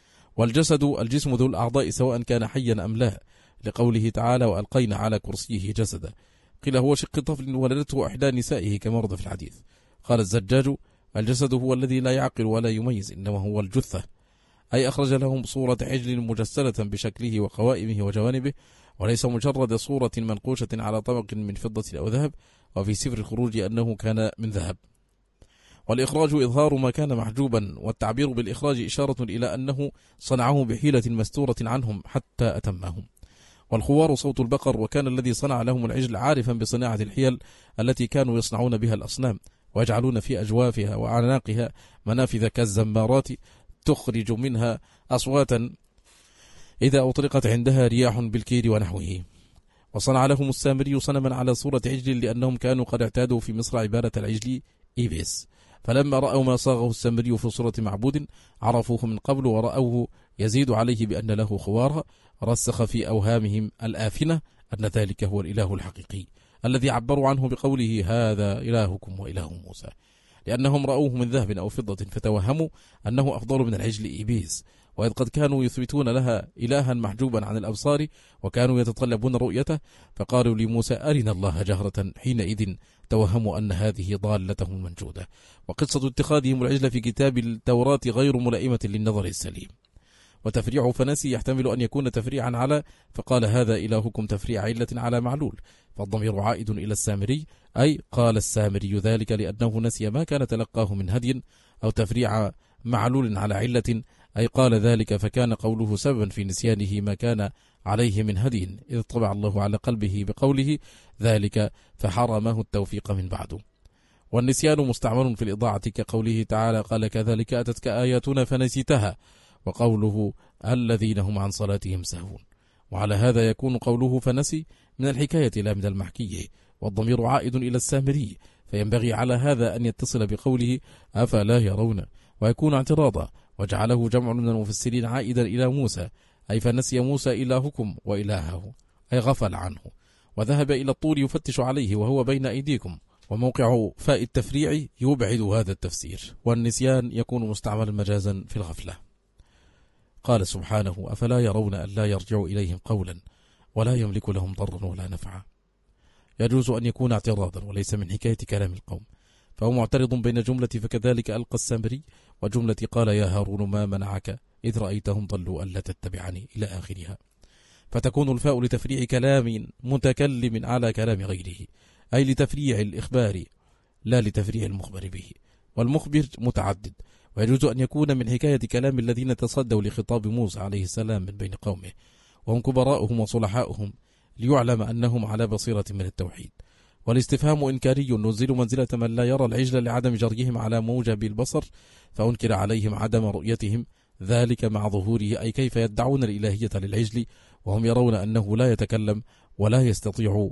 والجسد الجسم ذو الأعضاء سواء كان حيا أم لا، لقوله تعالى وألقينا على كرسيه جسدا، قيل هو شق طفل ولدته إحدى نسائه كما ورد في الحديث. قال الزجاج الجسد هو الذي لا يعقل ولا يميز، إنما هو الجثة، أي أخرج لهم صورة عجل مجسلة بشكله وقوائمه وجوانبه، وليس مجرد صورة منقوشة على طبق من فضة أو ذهب، وفي سفر الخروج أنه كان من ذهب. والإخراج إظهار ما كان محجوبا، والتعبير بالإخراج إشارة إلى أنه صنعه بحيلة مستورة عنهم حتى أتمهم. والخوار صوت البقر، وكان الذي صنع لهم العجل عارفا بصناعة الحيل التي كانوا يصنعون بها الأصنام، ويجعلون في أجوافها وأعناقها منافذ كالزمارات تخرج منها أصواتا إذا أطلقت عندها رياح بالكير ونحوه. وصنع لهم السامري صنما على صورة عجل، لأنهم كانوا قد اعتادوا في مصر عبادة العجل إيبيس، فلما رأوا ما صاغه السامري في صورة معبود عرفوه من قبل، ورأوه يزيد عليه بأن له خوار، رسخ في أوهامهم الآفنة أن ذلك هو الإله الحقيقي الذي عبروا عنه بقوله هذا إلهكم وإله موسى، لأنهم رأوه من ذهب أو فضة فتوهموا أنه أفضل من العجل إيبيس، وإذ قد كانوا يثبتون لها إلها محجوبا عن الأبصار وكانوا يتطلبون رؤيته، فقالوا لموسى أرنا الله جهرة، حينئذ توهموا أن هذه ضالتهم المنجودة. وقصة اتخاذهم العجل في كتاب التوراة غير ملائمة للنظر السليم. وتفريع فنسي يحتمل أن يكون تفريعا على فقال هذا إلهكم تفريع علة على معلول، فالضمير عائد إلى السامري، أي قال السامري ذلك لأنه نسي ما كان تلقاه من هدي، أو تفريع معلول على علة، أي قال ذلك فكان قوله سببا في نسيانه ما كان عليه من هدي، إذ طبع الله على قلبه بقوله ذلك فحرمه التوفيق من بعده. والنسيان مستعمل في الإضاعة كقوله تعالى قال كذلك أتتك آياتنا فنسيتها، وقوله الذين هم عن صلاتهم سهون. وعلى هذا يكون قوله فنسي من الحكاية لا من المحكية، والضمير عائد إلى السامري، فينبغي على هذا أن يتصل بقوله أفلا يرون، ويكون اعتراضا، وجعله جمع من المفسرين عائدا إلى موسى، أي فنسي موسى إلهكم وإلهه، أي غفل عنه، وذهب إلى الطور يفتش عليه وهو بين أيديكم. وموقع فاء التفريع يبعد هذا التفسير، والنسيان يكون مستعملا مجازا في الغفلة. قال سبحانه أفلا يرون أن لا يرجع إليهم قولا ولا يملك لهم ضرا ولا نفعا. يجوز أن يكون اعتراضا وليس من حكاية كلام القوم، فهو معترض بين جملة فكذلك ألقى السامري وجملة قال يا هارون ما منعك إذ رأيتهم ضلوا ألا تتبعني إلى آخرها، فتكون الفاء لتفريع كلام متكلم على كلام غيره، أي لتفريع الإخبار لا لتفريع المخبر به، والمخبر متعدد، ويجوز أن يكون من حكاية كلام الذين تصدوا لخطاب موسى عليه السلام من بين قومه وهم كبراؤهم وصلحاؤهم، ليعلم أنهم على بصيرة من التوحيد. والاستفهام إنكاري ننزل منزلة من لا يرى العجل لعدم جريهم على موجب البصر، فأنكر عليهم عدم رؤيتهم ذلك مع ظهوره، أي كيف يدعون الإلهية للعجل وهم يرون أنه لا يتكلم ولا يستطيع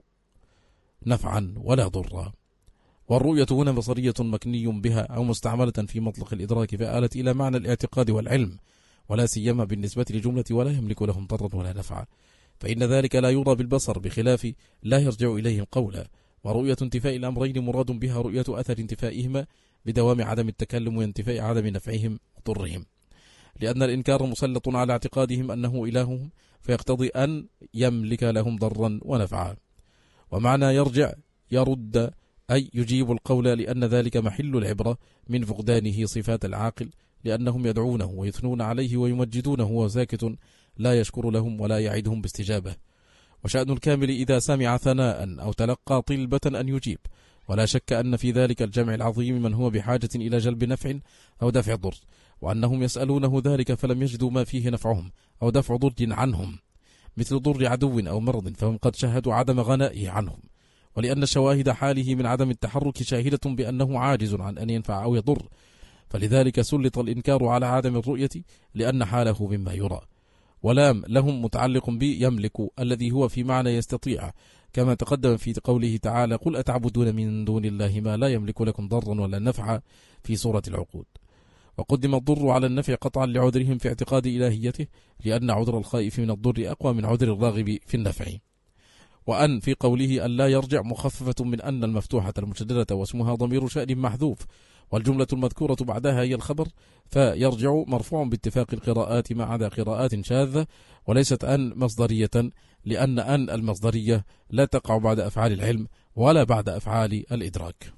نفعا ولا ضرا. والرؤية هنا بصرية مكني بها أو مستعملة في مطلق الإدراك، فآلت إلى معنى الاعتقاد والعلم، ولا سيما بالنسبة لجملة ولا يملك لهم ضرا ولا نفعا، فإن ذلك لا يرى بالبصر بخلاف لا يرجع إليهم قولا. ورؤية انتفاء الأمرين مراد بها رؤية أثر انتفائهما بدوام عدم التكلم وانتفاء عدم نفعهم وضرهم، لأن الإنكار مسلط على اعتقادهم أنه إلههم، فيقتضي أن يملك لهم ضرا ونفعا. ومعنى يرجع يرد أي يجيب القول، لأن ذلك محل العبرة من فقدانه صفات العاقل، لأنهم يدعونه ويثنون عليه ويمجدونه وهو ساكت لا يشكر لهم ولا يعدهم باستجابة. وشأن الكامل إذا سمع ثناء أو تلقى طلبة أن يجيب، ولا شك أن في ذلك الجمع العظيم من هو بحاجة إلى جلب نفع أو دفع ضر، وأنهم يسألونه ذلك فلم يجدوا ما فيه نفعهم أو دفع ضر عنهم، مثل ضر عدو أو مرض، فهم قد شاهدوا عدم غنائه عنهم، ولأن شواهد حاله من عدم التحرك شاهدة بأنه عاجز عن أن ينفع أو يضر، فلذلك سلط الإنكار على عدم الرؤية لأن حاله مما يرى. ولام لهم متعلق بيملك الذي هو في معنى يستطيع، كما تقدم في قوله تعالى: قل أتعبدون من دون الله ما لا يملك لكم ضرا ولا نفعا في سورة العقود. وقدم الضر على النفع قطعا لعذرهم في اعتقاد إلهيته، لأن عذر الخائف من الضر أقوى من عذر الراغب في النفع. وأن في قوله أن لا يرجع مخففة من أن المفتوحة المشددة واسمها ضمير شأن محذوف، والجملة المذكورة بعدها هي الخبر، فيرجع مرفوع باتفاق القراءات ما عدا قراءات شاذة، وليست أن مصدرية، لأن أن المصدرية لا تقع بعد أفعال العلم ولا بعد أفعال الإدراك.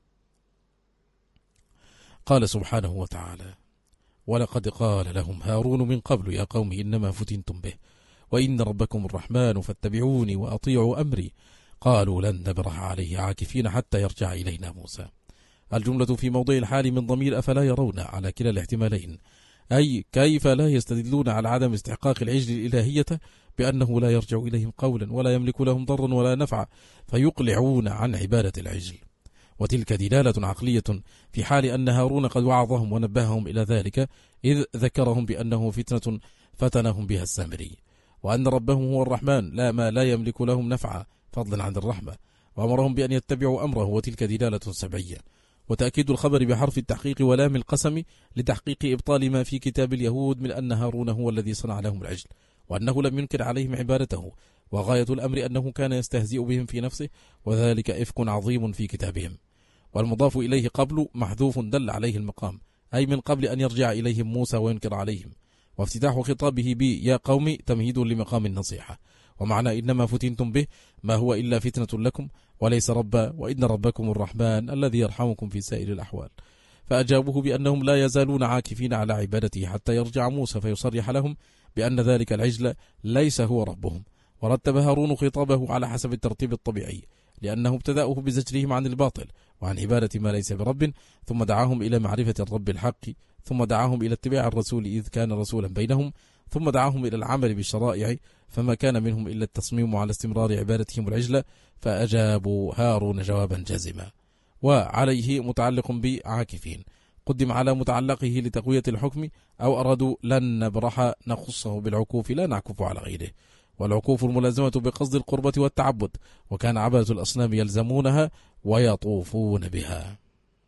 قال سبحانه وتعالى: ولقد قال لهم هارون من قبل يا قوم إنما فتنتم به وإن ربكم الرحمن فاتبعوني وأطيعوا أمري قالوا لن نبرح عليه عاكفين حتى يرجع إلينا موسى. الجملة في موضع الحال من ضمير أفلا يرون على كلا الاحتمالين، أي كيف لا يستدلون على عدم استحقاق العجل الإلهية بأنه لا يرجع إليهم قولا ولا يملك لهم ضرا ولا نفعا، فيقلعون عن عبادة العجل. وتلك دلالة عقلية في حال أن هارون قد وعظهم ونبههم إلى ذلك، إذ ذكرهم بأنه فتنة فتنهم بها السامري، وأن ربهم هو الرحمن لا ما لا يملك لهم نفعا فضلا عن الرحمة، وأمرهم بأن يتبعوا أمره، وتلك دلالة سبعية. وتأكيد الخبر بحرف التحقيق ولام القسم لتحقيق إبطال ما في كتاب اليهود من أن هارون هو الذي صنع لهم العجل، وأنه لم ينكر عليهم عبادته، وغاية الأمر أنه كان يستهزئ بهم في نفسه، وذلك إفك عظيم في كتابهم. والمضاف إليه قبل محذوف دل عليه المقام، أي من قبل أن يرجع إليهم موسى وينكر عليهم، وافتتاح خطابه يا قوم تمهيد لمقام النصيحة. ومعنى إنما فتنتم به ما هو إلا فتنة لكم وليس ربا، وإن ربكم الرحمن الذي يرحمكم في سائر الأحوال. فأجابوه بأنهم لا يزالون عاكفين على عبادته حتى يرجع موسى فيصرح لهم بأن ذلك العجل ليس هو ربهم. ورتب هارون خطابه على حسب الترتيب الطبيعي، لأنه ابتدأه بزجرهم عن الباطل وعن عبادة ما ليس برب، ثم دعاهم إلى معرفة الرب الحق، ثم دعاهم إلى اتباع الرسول إذ كان رسولا بينهم، ثم دعاهم إلى العمل بالشرائع، فما كان منهم إلا التصميم على استمرار عبادتهم العجل، فأجابوا هارون جوابا جازما. وعليه متعلق بعاكفين قدم على متعلقه لتقوية الحكم، أو أرادوا لن نبرح نخصه بالعكوف لا نعكف على غيره، والعكوف الملازمة بقصد القربة والتعبد، وكان عبدة الأصنام يلزمونها ويطوفون بها.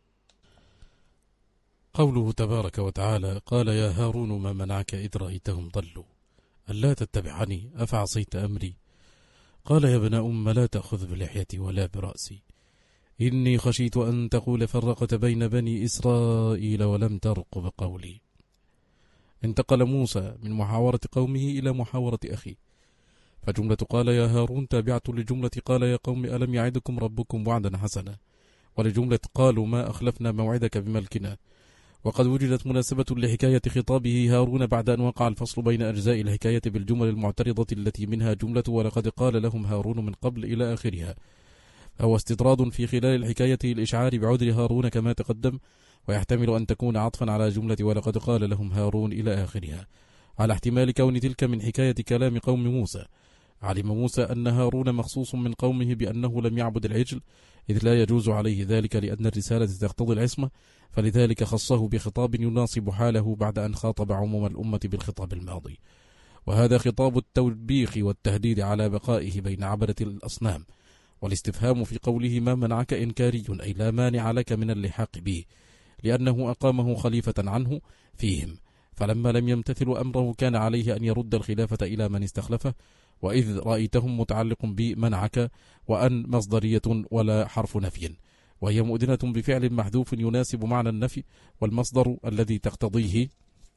قوله تبارك وتعالى: قال يا هارون ما منعك إذ رأيتهم ضلوا ألا تتبعني أفعصيت أمري قال يا ابن أم لا تأخذ بلحيتي ولا برأسي إني خشيت أن تقول فرقت بين بني إسرائيل ولم ترقب قولي. انتقل موسى من محاورة قومه إلى محاورة أخيه، فجملة قال يا هارون تابعة لجملة قال يا قوم ألم يعدكم ربكم وعدا حسنا، ولجملة قالوا ما أخلفنا موعدك بملكنا. وقد وجدت مناسبة لحكاية خطابه هارون بعد أن وقع الفصل بين أجزاء الحكاية بالجمل المعترضة التي منها جملة ولقد قال لهم هارون من قبل إلى آخرها، فهو استطراد في خلال الحكاية الإشعار بعذر هارون كما تقدم، ويحتمل أن تكون عطفا على جملة ولقد قال لهم هارون إلى آخرها، على احتمال كون تلك من حكاية كلام قوم موسى، علم موسى أن هارون مخصوص من قومه بأنه لم يعبد العجل، إذ لا يجوز عليه ذلك لأن الرسالة تقتضي العصمة، فلذلك خصه بخطاب يناسب حاله بعد أن خاطب عموم الأمة بالخطاب الماضي، وهذا خطاب التوبيخ والتهديد على بقائه بين عبدة الأصنام. والاستفهام في قوله ما منعك إنكاري، أي لا مانع لك من اللحاق به، لأنه أقامه خليفة عنه فيهم، فلما لم يمتثلوا أمره كان عليه أن يرد الخلافة إلى من استخلفه. وإذ رأيتهم متعلق بمنعك، وأن مصدرية ولا حرف نفي، وهي مؤذنة بفعل محذوف يناسب معنى النفي، والمصدر الذي تقتضيه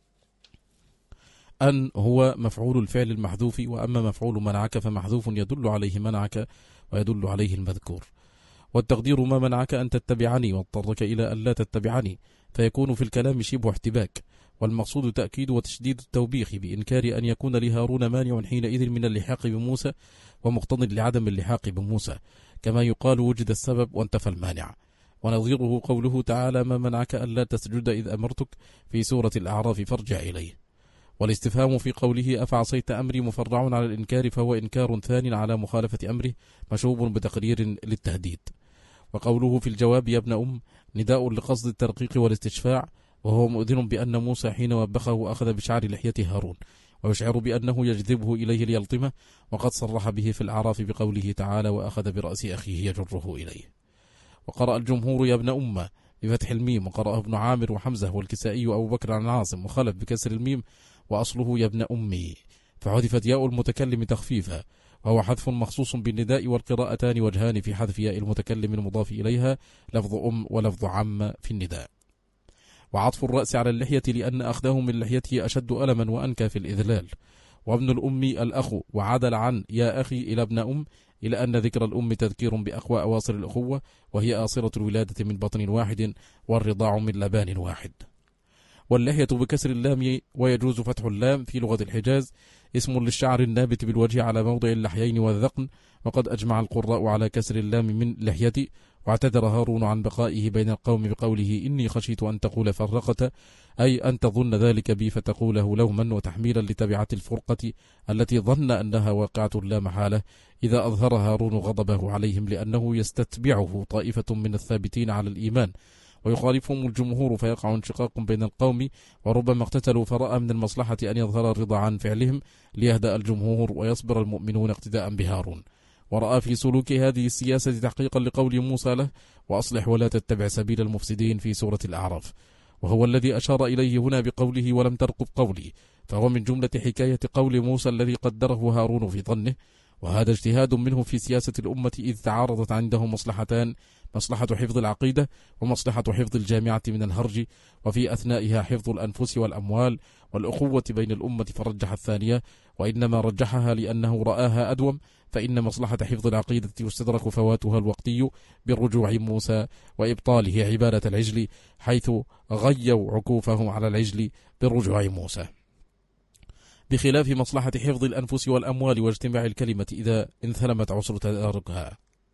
أن هو مفعول الفعل المحذوف، وأما مفعول منعك فمحذوف يدل عليه منعك ويدل عليه المذكور. والتقدير ما منعك أن تتبعني واضطرك إلى أن لا تتبعني، فيكون في الكلام شبه احتباك، والمقصود تأكيد وتشديد التوبيخ بإنكار أن يكون لهارون مانع حينئذ من اللحاق بموسى، ومقتض لعدم اللحاق بموسى، كما يقال وجد السبب وانتفى المانع. ونظيره قوله تعالى ما منعك ألا تسجد إذ أمرتك في سورة الأعراف فارجع إليه. والاستفهام في قوله أفعصيت أمري مفرع على الإنكار، فهو إنكار ثان على مخالفة أمره مشوب بتقرير للتهديد. وقوله في الجواب يا ابن أم نداء لقصد الترقيق والاستشفاع، وهو مؤذن بأن موسى حين وبخه أخذ بشعر لحية هارون، ويشعر بأنه يجذبه إليه ليلطمه، وقد صرح به في الأعراف بقوله تعالى وأخذ برأس أخيه يجره إليه. وقرأ الجمهور يا ابن أم بفتح الميم، وقرأه ابن عامر وحمزة والكسائي وأبو بكر عن عاصم وخلف بكسر الميم، وأصله يا ابن أمي، فحذفت ياء المتكلم تخفيفا، وهو حذف مخصوص بالنداء، والقراءتان وجهان في حذف ياء المتكلم المضاف إليها، لفظ أم ولفظ عم في النداء. وعطف الرأس على اللحية لأن أخذه من لحيته أشد ألما وأنكى في الإذلال. وابن الأم الأخ، وعدل عن يا أخي إلى ابن أم، إلى أن ذكر الأم تذكير بأقوى أواصر الأخوة، وهي آصرة الولادة من بطن واحد، والرضاع من لبان واحد. واللحية بكسر اللام، ويجوز فتح اللام في لغة الحجاز، اسم للشعر النابت بالوجه على موضع اللحيين والذقن، وقد أجمع القراء على كسر اللام من لحيتي. واعتذر هارون عن بقائه بين القوم بقوله إني خشيت أن تقول فرقت، أي أن تظن ذلك بي فتقوله لوما وتحميلا لتبعة الفرقة التي ظن أنها واقعة لا محالة، إذا أظهر هارون غضبه عليهم، لأنه يستتبعه طائفة من الثابتين على الإيمان ويخالفهم الجمهور، فيقع انشقاق بين القوم، وربما اقتتلوا، فرأى من المصلحة أن يظهر الرضا عن فعلهم ليهدأ الجمهور ويصبر المؤمنون اقتداء بهارون. ورأى في سلوك هذه السياسة تحقيقا لقول موسى له وأصلح ولا تتبع سبيل المفسدين في سورة الأعراف، وهو الذي أشار إليه هنا بقوله ولم ترقب قولي، فهو من جملة حكاية قول موسى الذي قدره هارون في ظنه. وهذا اجتهاد منه في سياسة الأمة، إذ تعارضت عنده مصلحتان، مصلحة حفظ العقيدة ومصلحة حفظ الجامعة من الهرج، وفي أثنائها حفظ الأنفس والأموال والأخوة بين الأمة، فرجح الثانية، وإنما رجحها لأنه رآها أدوم، فإن مصلحة حفظ العقيدة يستدرك فواتها الوقتي بالرجوع موسى وإبطاله عبادة العجل، حيث غيوا عكوفهم على العجل بالرجوع موسى، بخلاف مصلحة حفظ الأنفس والأموال واجتماع الكلمة إذا انثلمت عسر تداركها.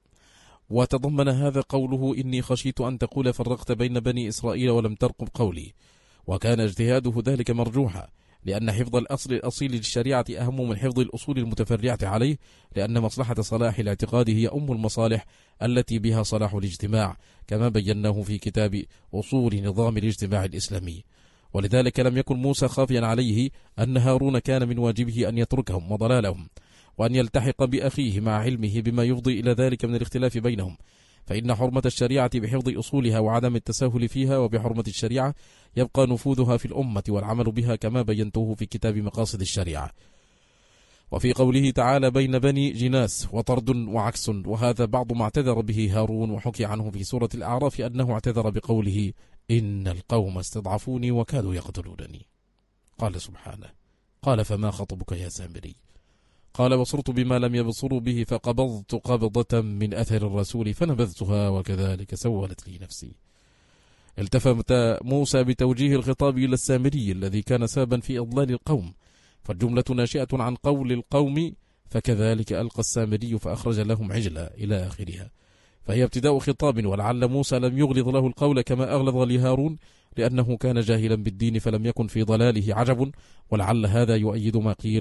وتضمن هذا قوله إني خشيت أن تقول فرقت بين بني إسرائيل ولم ترقب قولي، وكان اجتهاده ذلك مرجوحا، لأن حفظ الأصل الأصيل للشريعة أهم من حفظ الأصول المتفرعة عليه، لأن مصلحة صلاح الاعتقاد هي أم المصالح التي بها صلاح الاجتماع، كما بيناه في كتاب أصول نظام الاجتماع الإسلامي. ولذلك لم يكن موسى خافيا عليه أن هارون كان من واجبه أن يتركهم وضلالهم، وأن يلتحق بأخيه مع علمه بما يفضي إلى ذلك من الاختلاف بينهم، فإن حرمة الشريعة بحفظ أصولها وعدم التساهل فيها، وبحرمة الشريعة يبقى نفوذها في الأمة والعمل بها، كما بينته في كتاب مقاصد الشريعة. وفي قوله تعالى بين بني جناس وطرد وعكس، وهذا بعض ما اعتذر به هارون، وحكي عنه في سورة الأعراف أنه اعتذر بقوله إن القوم استضعفوني وكادوا يقتلونني. قال سبحانه قال فما خطبك يا سامري؟ قال بصرت بما لم يبصروا به، فقبضت قبضة من أثر الرسول فنبذتها وكذلك سولت لي نفسي. التفت موسى بتوجيه الخطاب إلى السامري الذي كان سببا في إضلال القوم، فالجملة ناشئة عن قول القوم فكذلك ألقى السامري فأخرج لهم عجلا إلى آخرها، فهي ابتداء خطاب. ولعل موسى لم يغلظ له القول كما أغلظ لهارون، لأنه كان جاهلا بالدين فلم يكن في ضلاله عجب، ولعل هذا يؤيد ما قيل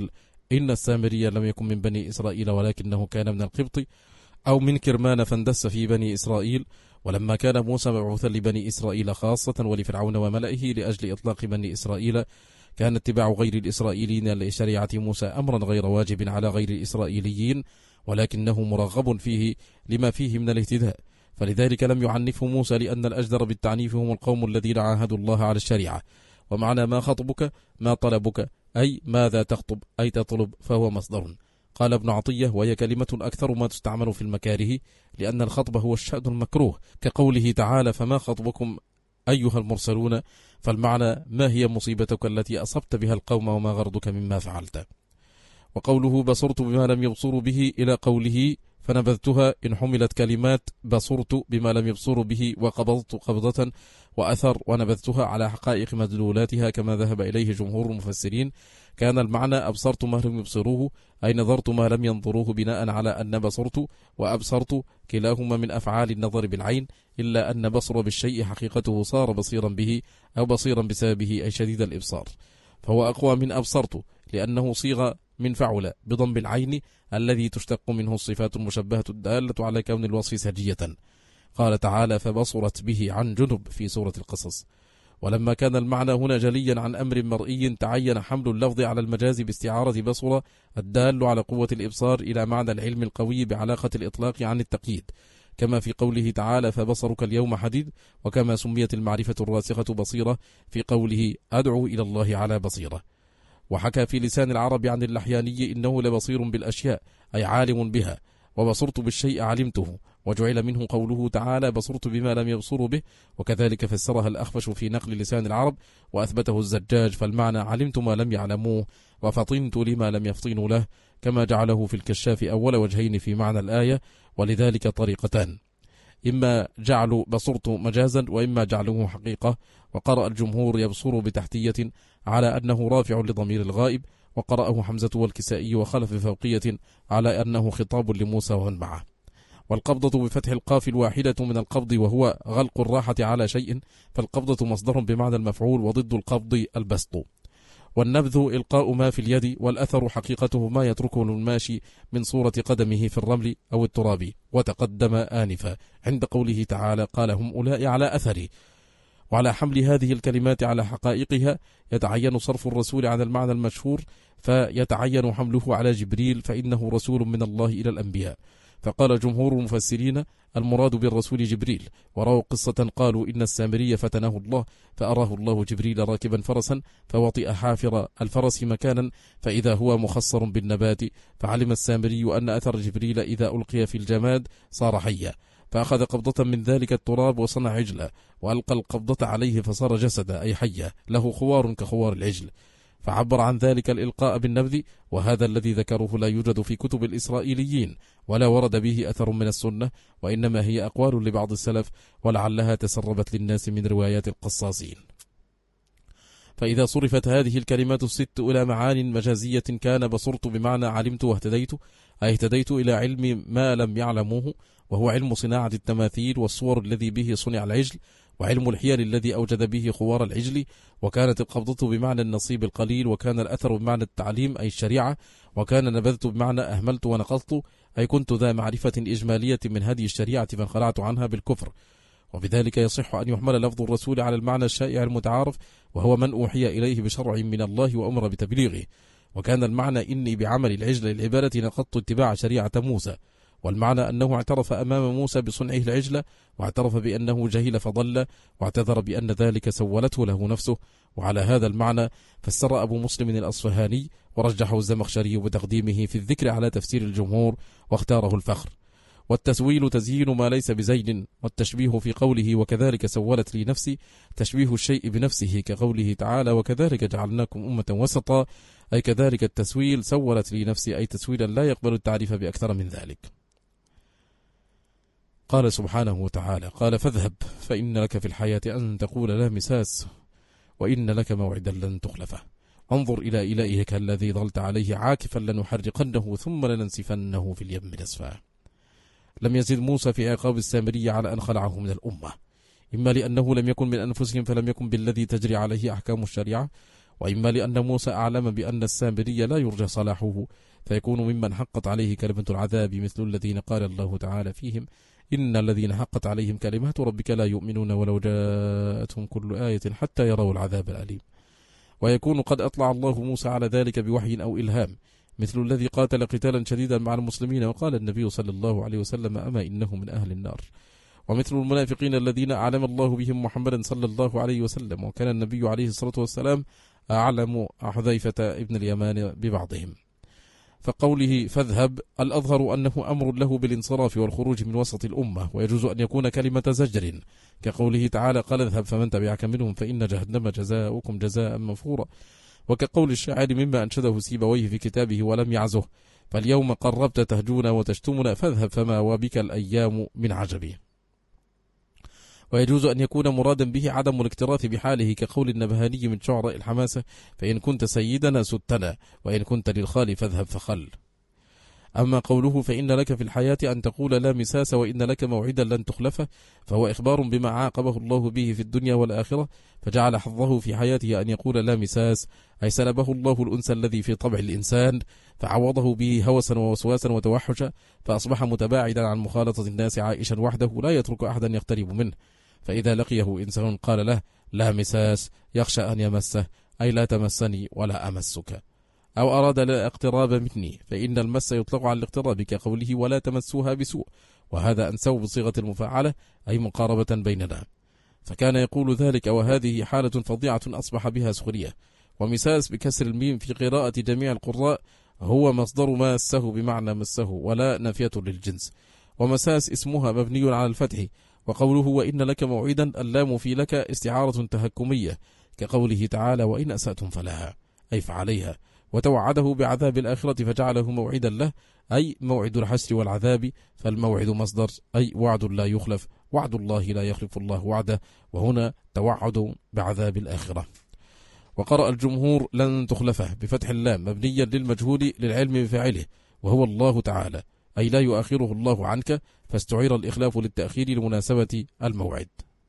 إن السامري لم يكن من بني إسرائيل ولكنه كان من القبط أو من كرمان فاندس في بني إسرائيل. ولما كان موسى مبعوثا لبني إسرائيل خاصة ولفرعون وملئه لأجل إطلاق بني إسرائيل، كان اتباع غير الإسرائيليين لشريعة موسى أمرا غير واجب على غير الإسرائيليين، ولكنه مرغب فيه لما فيه من الاهتداء. فلذلك لم يعنفه موسى، لأن الأجدر بالتعنيف هم القوم الذين عاهدوا الله على الشريعة. ومعنى ما خطبك ما طلبك، أي ماذا تخطب أي تطلب، فهو مصدر. قال ابن عطية: وهي كلمة أكثر ما تستعمل في المكاره، لأن الخطب هو الشأن المكروه، كقوله تعالى: فما خطبكم أيها المرسلون. فالمعنى: ما هي مصيبتك التي أصبت بها القوم وما غرضك مما فعلت. وقوله: بصرت بما لم يبصروا به، إلى قوله: فنبذتها، إن حملت كلمات بصرت بما لم يبصروا به وقبضت قبضة وأثر ونبذتها على حقائق مدلولاتها كما ذهب إليه جمهور المفسرين، كان المعنى: أبصرت ما لم يبصروه، أي نظرت ما لم ينظروه، بناء على أن بصرت وأبصرت كلاهما من أفعال النظر بالعين، إلا أن بصر بالشيء حقيقته صار بصيرا به أو بصيرا بسببه، أي شديد الإبصار، فهو أقوى من أبصرت، لأنه صيغ من فعل بضم العين الذي تشتق منه الصفات المشبهة الدالة على كون الوصف سجية. قال تعالى: فبصرت به عن جنب في سورة القصص. ولما كان المعنى هنا جليا عن أمر مرئي، تعين حمل اللفظ على المجاز باستعارة بصر الدال على قوة الإبصار إلى معنى العلم القوي بعلاقة الإطلاق عن التقييد، كما في قوله تعالى: فبصرك اليوم حديد، وكما سميت المعرفة الراسخة بصيرة في قوله: أدعو إلى الله على بصيرة. وحكى في لسان العرب عن اللحياني: إنه لبصير بالأشياء، أي عالم بها، وبصرت بالشيء علمته، وجعل منه قوله تعالى: بصرت بما لم يبصروا به. وكذلك فسرها الأخفش في نقل لسان العرب، وأثبته الزجاج، فالمعنى: علمت ما لم يعلموه، وفطنت لما لم يفطنوا له، كما جعله في الكشاف أول وجهين في معنى الآية. ولذلك طريقتان: إما جعل بصرت مجازا، وإما جعله حقيقة. وقرأ الجمهور يبصر بتحتية على أنه رافع لضمير الغائب، وقرأه حمزة والكسائي وخلف فوقية على أنه خطاب لموسى ومن معه. والقبضة بفتح القاف الواحدة من القبض، وهو غلق الراحة على شيء، فالقبضة مصدر بمعنى المفعول، وضد القبض البسط. والنبذ إلقاء ما في اليد، والأثر حقيقته ما يتركه الماشي من صورة قدمه في الرمل أو التراب، وتقدم آنفا عند قوله تعالى: قال: هم أولئك على أثري. وعلى حمل هذه الكلمات على حقائقها يتعين صرف الرسول عن المعنى المشهور، فيتعين حمله على جبريل، فإنه رسول من الله إلى الأنبياء. فقال جمهور المفسرين: المراد بالرسول جبريل. ورووا قصة قالوا: إن السامري فتنه الله، فأراه الله جبريل راكبا فرسا، فوطئ حافر الفرس مكانا، فإذا هو مخصر بالنبات، فعلم السامري أن أثر جبريل إذا ألقي في الجماد صار حيا، فأخذ قبضة من ذلك التراب وصنع عجلا، وألقى القبضة عليه فصار جسدا، أي حيا له خوار كخوار العجل، فعبر عن ذلك الإلقاء بالنبذ. وهذا الذي ذكروه لا يوجد في كتب الإسرائيليين، ولا ورد به أثر من السنة، وإنما هي أقوال لبعض السلف، ولعلها تسربت للناس من روايات القصاصين. فإذا صرفت هذه الكلمات الست إلى معان مجازية، كان بصرت بمعنى علمت واهتديت، أي اهتديت إلى علم ما لم يعلموه، وهو علم صناعة التماثيل والصور الذي به صنع العجل، وعلم الحيل الذي أوجد به خوار العجل. وكانت القبضة بمعنى النصيب القليل، وكان الأثر بمعنى التعليم أي الشريعة، وكان نبذت بمعنى أهملت ونقضت، أي كنت ذا معرفة إجمالية من هذه الشريعة فانخلعت عنها بالكفر. وبذلك يصح أن يحمل لفظ الرسول على المعنى الشائع المتعارف، وهو من أوحي إليه بشرع من الله وأمر بتبليغه. وكان المعنى: إني بعمل العجل للعبادة نقضت اتباع شريعة موسى. والمعنى أنه اعترف أمام موسى بصنعه العجل، واعترف بأنه جهل فضل، واعتذر بأن ذلك سولته له نفسه. وعلى هذا المعنى فسر أبو مسلم الأصفهاني، ورجحه الزمخشري بتقديمه في الذكر على تفسير الجمهور، واختاره الفخر. والتسويل تزيين ما ليس بزين، والتشبيه في قوله: وكذلك سولت لي نفسي، تشبيه الشيء بنفسه، كقوله تعالى: وكذلك جعلناكم أمة وسطا، أي كذلك التسويل سولت لي نفسي، أي تسويلا لا يقبل التعريف بأكثر من ذلك. قال سبحانه وتعالى: قال: فاذهب فإن لك في الحياة أن تقول لا مساس، وإن لك موعدا لن تخلفه، انظر إلى إلهك الذي ظلت عليه عاكفا، لنحرقنه ثم لننسفنه في اليم نسفا. لم يزد موسى في عقاب السامري على أن خلعه من الأمة، إما لأنه لم يكن من أنفسهم فلم يكن بالذي تجري عليه أحكام الشريعة، وإما لأن موسى أعلم بأن السامري لا يرجى صلاحه فيكون ممن حقت عليه كلمة العذاب، مثل الذين قال الله تعالى فيهم: إن الذين حقت عليهم كلمات ربك لا يؤمنون ولو جاءتهم كل آية حتى يروا العذاب الأليم. ويكون قد أطلع الله موسى على ذلك بوحي أو إلهام، مثل الذي قاتل قتالا شديدا مع المسلمين وقال النبي صلى الله عليه وسلم: أما إنه من أهل النار. ومثل المنافقين الذين أعلم الله بهم محمدا صلى الله عليه وسلم، وكان النبي عليه الصلاة والسلام أعلم حذيفة ابن اليمان ببعضهم. فقوله فاذهب الأظهر أنه أمر له بالانصراف والخروج من وسط الأمة، ويجوز أن يكون كلمة زجر كقوله تعالى: قال اذهب فمن تبعك منهم فإن جهنم جزاؤكم جزاء مفورا. وكقول الشاعر مما أنشده سيبويه في كتابه ولم يعزه: فاليوم قربت تهجون وتشتمنا فاذهب فما وبك الأيام من عجبه. ويجوز أن يكون مرادا به عدم الاكتراث بحاله كقول النبهاني من شعراء الحماسة: فإن كنت سيدنا ستنا وإن كنت للخال فاذهب فخل. أما قوله فإن لك في الحياة أن تقول لا مساس وإن لك موعدا لن تخلفه، فهو إخبار بما عاقبه الله به في الدنيا والآخرة، فجعل حظه في حياته أن يقول لا مساس، أي سلبه الله الأنس الذي في طبع الإنسان فعوضه به هوسا ووسواسا وتوحشا، فأصبح متباعدا عن مخالطة الناس عائشا وحده لا يترك أحدا يقترب منه. فإذا لقيه إنسان قال له لا مساس يخشى أن يمسه، أي لا تمسني ولا أمسك. أو أراد لا اقتراب مني، فإن المس يطلق على الاقتراب كقوله ولا تمسوها بسوء، وهذا أنسوا بصيغة المفاعلة أي مقاربة بيننا. فكان يقول ذلك، وهذه حالة فظيعة أصبح بها سخرية. ومساس بكسر الميم في قراءة جميع القراء هو مصدر ماسه بمعنى مسه ولا نافية للجنس. ومساس اسمها مبني على الفتح. وقوله وإن لك موعدا اللام في لك استعارة تهكمية كقوله تعالى وإن أسأتم فلها، أي فعليها. وتوعده بعذاب الآخرة فجعله موعدا له، أي موعد الحشر والعذاب، فالموعد مصدر أي وعد لا يخلف، وعد الله لا يخلف الله وعده، وهنا توعد بعذاب الآخرة. وقرأ الجمهور لن تخلفه بفتح اللام مبنيا للمجهول للعلم بفاعله وهو الله تعالى، أي لا يؤخره الله عنك، فاستعير الإخلاف للتأخير لمناسبة الموعد.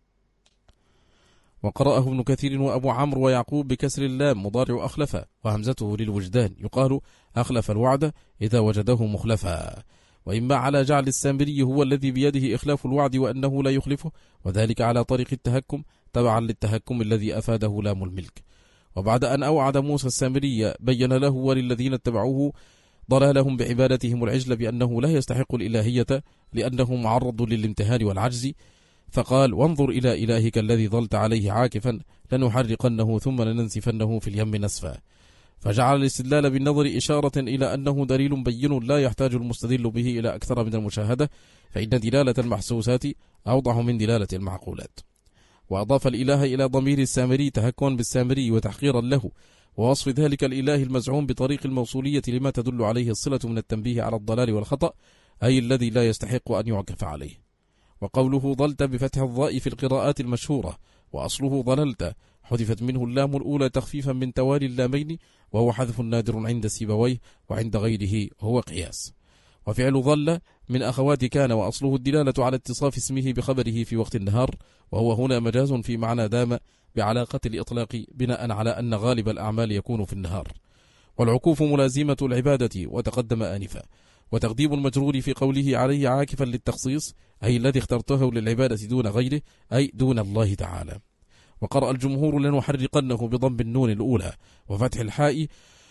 وقرأه ابن كثير وأبو عمرو ويعقوب بكسر اللام مضارع أخلف، وهمزته للوجدان، يقال أخلف الوعد إذا وجده مخلفا. وإما على جعل السامري هو الذي بيده إخلاف الوعد وأنه لا يخلفه، وذلك على طريق التهكم تبعا للتهكم الذي أفاده لام الملك. وبعد أن أوعد موسى السامري بين له وللذين اتبعوه ضلالهم بعبادتهم العجل بأنه لا يستحق الإلهية لأنه معرض للامتهان والعجز، فقال وانظر إلى إلهك الذي ظلت عليه عاكفا لنحرقنه ثم لننسفنه في اليم نسفا. فجعل الاستدلال بالنظر إشارة إلى أنه دليل بين لا يحتاج المستدل به إلى أكثر من المشاهدة، فإن دلالة المحسوسات أوضح من دلالة المعقولات. وأضاف الإله إلى ضمير السامري تهكما بالسامري وتحقيرا له، ووصف ذلك الإله المزعوم بطريق الموصولية لما تدل عليه الصلة من التنبيه على الضلال والخطأ، أي الذي لا يستحق أن يعكف عليه. وقوله ضلت بفتح الضاء في القراءات المشهورة، وأصله ضللت، حذفت منه اللام الأولى تخفيفا من توالي اللامين، وهو حذف نادر عند سيبويه، وعند غيره هو قياس. وفعل ظل من أخوات كان، وأصله الدلالة على اتصاف اسمه بخبره في وقت النهار، وهو هنا مجاز في معنى دام بعلاقة الإطلاق بناء على أن غالب الأعمال يكون في النهار. والعكوف ملازمة العبادة وتقدم آنفا. وتقديم المجرور في قوله عليه عاكفا للتخصيص، أي الذي اخترته للعبادة دون غيره، أي دون الله تعالى. وقرأ الجمهور لنحرقنه بضم النون الأولى وفتح الحاء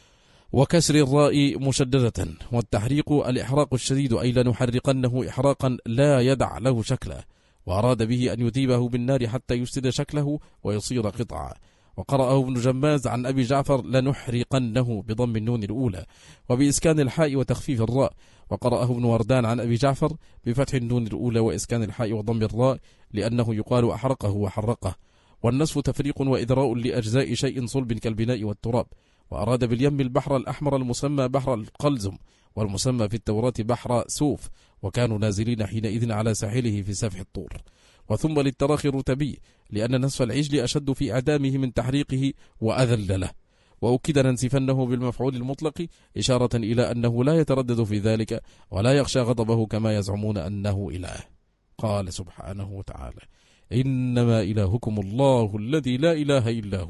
وكسر الراء مشددة، والتحريق الإحراق الشديد، أي لنحرقنه إحراقا لا يدع له شكله، وأراد به أن يذيبه بالنار حتى يفسد شكله ويصير قطعا. وقرأه ابن جماز عن أبي جعفر لنحرقنه بضم النون الأولى وبإسكان الحاء وتخفيف الراء. وقرأه ابن وردان عن أبي جعفر بفتح النون الأولى وإسكان الحاء وضم الراء، لأنه يقال أحرقه وحرقه. والنسف تفريق وإذراء لأجزاء شيء صلب كالبناء والتراب. وأراد باليم البحر الأحمر المسمى بحر القلزم، والمسمى في التوراة بحر سوف، وكانوا نازلين حينئذ على ساحله في سفح الطور. وثم للتراخي الرتبي، لأن نسف العجل أشد في إعدامه من تحريقه وأذل له. وأكد ننسفنه بالمفعول المطلق إشارة إلى أنه لا يتردد في ذلك ولا يخشى غضبه كما يزعمون أنه إله. قال سبحانه وتعالى إنما إلهكم الله الذي لا إله إلا هو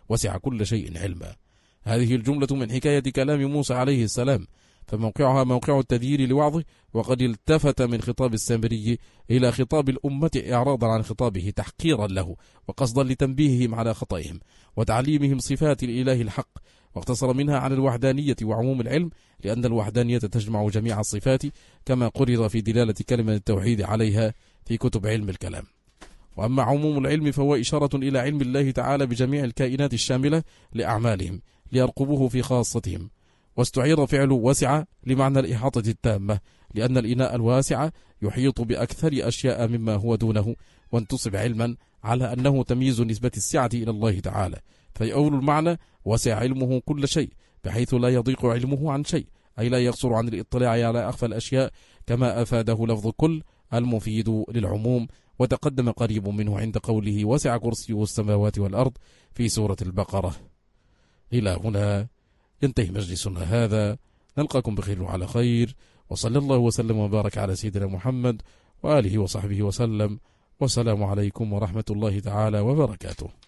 وسع كل شيء علما. هذه الجملة من حكاية كلام موسى عليه السلام، فموقعها موقع التذيير لوعظه، وقد التفت من خطاب السامري إلى خطاب الأمة إعراضا عن خطابه تحقيرا له، وقصدا لتنبيههم على خطئهم وتعليمهم صفات الإله الحق، واقتصر منها على الوحدانية وعموم العلم، لأن الوحدانية تجمع جميع الصفات كما قرر في دلالة كلمة التوحيد عليها في كتب علم الكلام. وأما عموم العلم فهو إشارة إلى علم الله تعالى بجميع الكائنات الشاملة لأعمالهم ليرقبوه في خاصتهم. واستعير فعل وسع لمعنى الإحاطة التامة، لأن الإناء الواسع يحيط بأكثر أشياء مما هو دونه، وانتصب علما على أنه تمييز نسبة السعة إلى الله تعالى، فيؤول المعنى وسع علمه كل شيء، بحيث لا يضيق علمه عن شيء، أي لا يقصر عن الاطلاع على أخفى الأشياء، كما أفاده لفظ كل المفيد للعموم، وتقدم قريب منه عند قوله وسع كرسيه السماوات والأرض في سورة البقرة. إلى هنا ينتهي مجلسنا هذا، نلقاكم بخير وعلى خير، وصلى الله وسلم وبارك على سيدنا محمد وآله وصحبه وسلم، والسلام عليكم ورحمة الله تعالى وبركاته.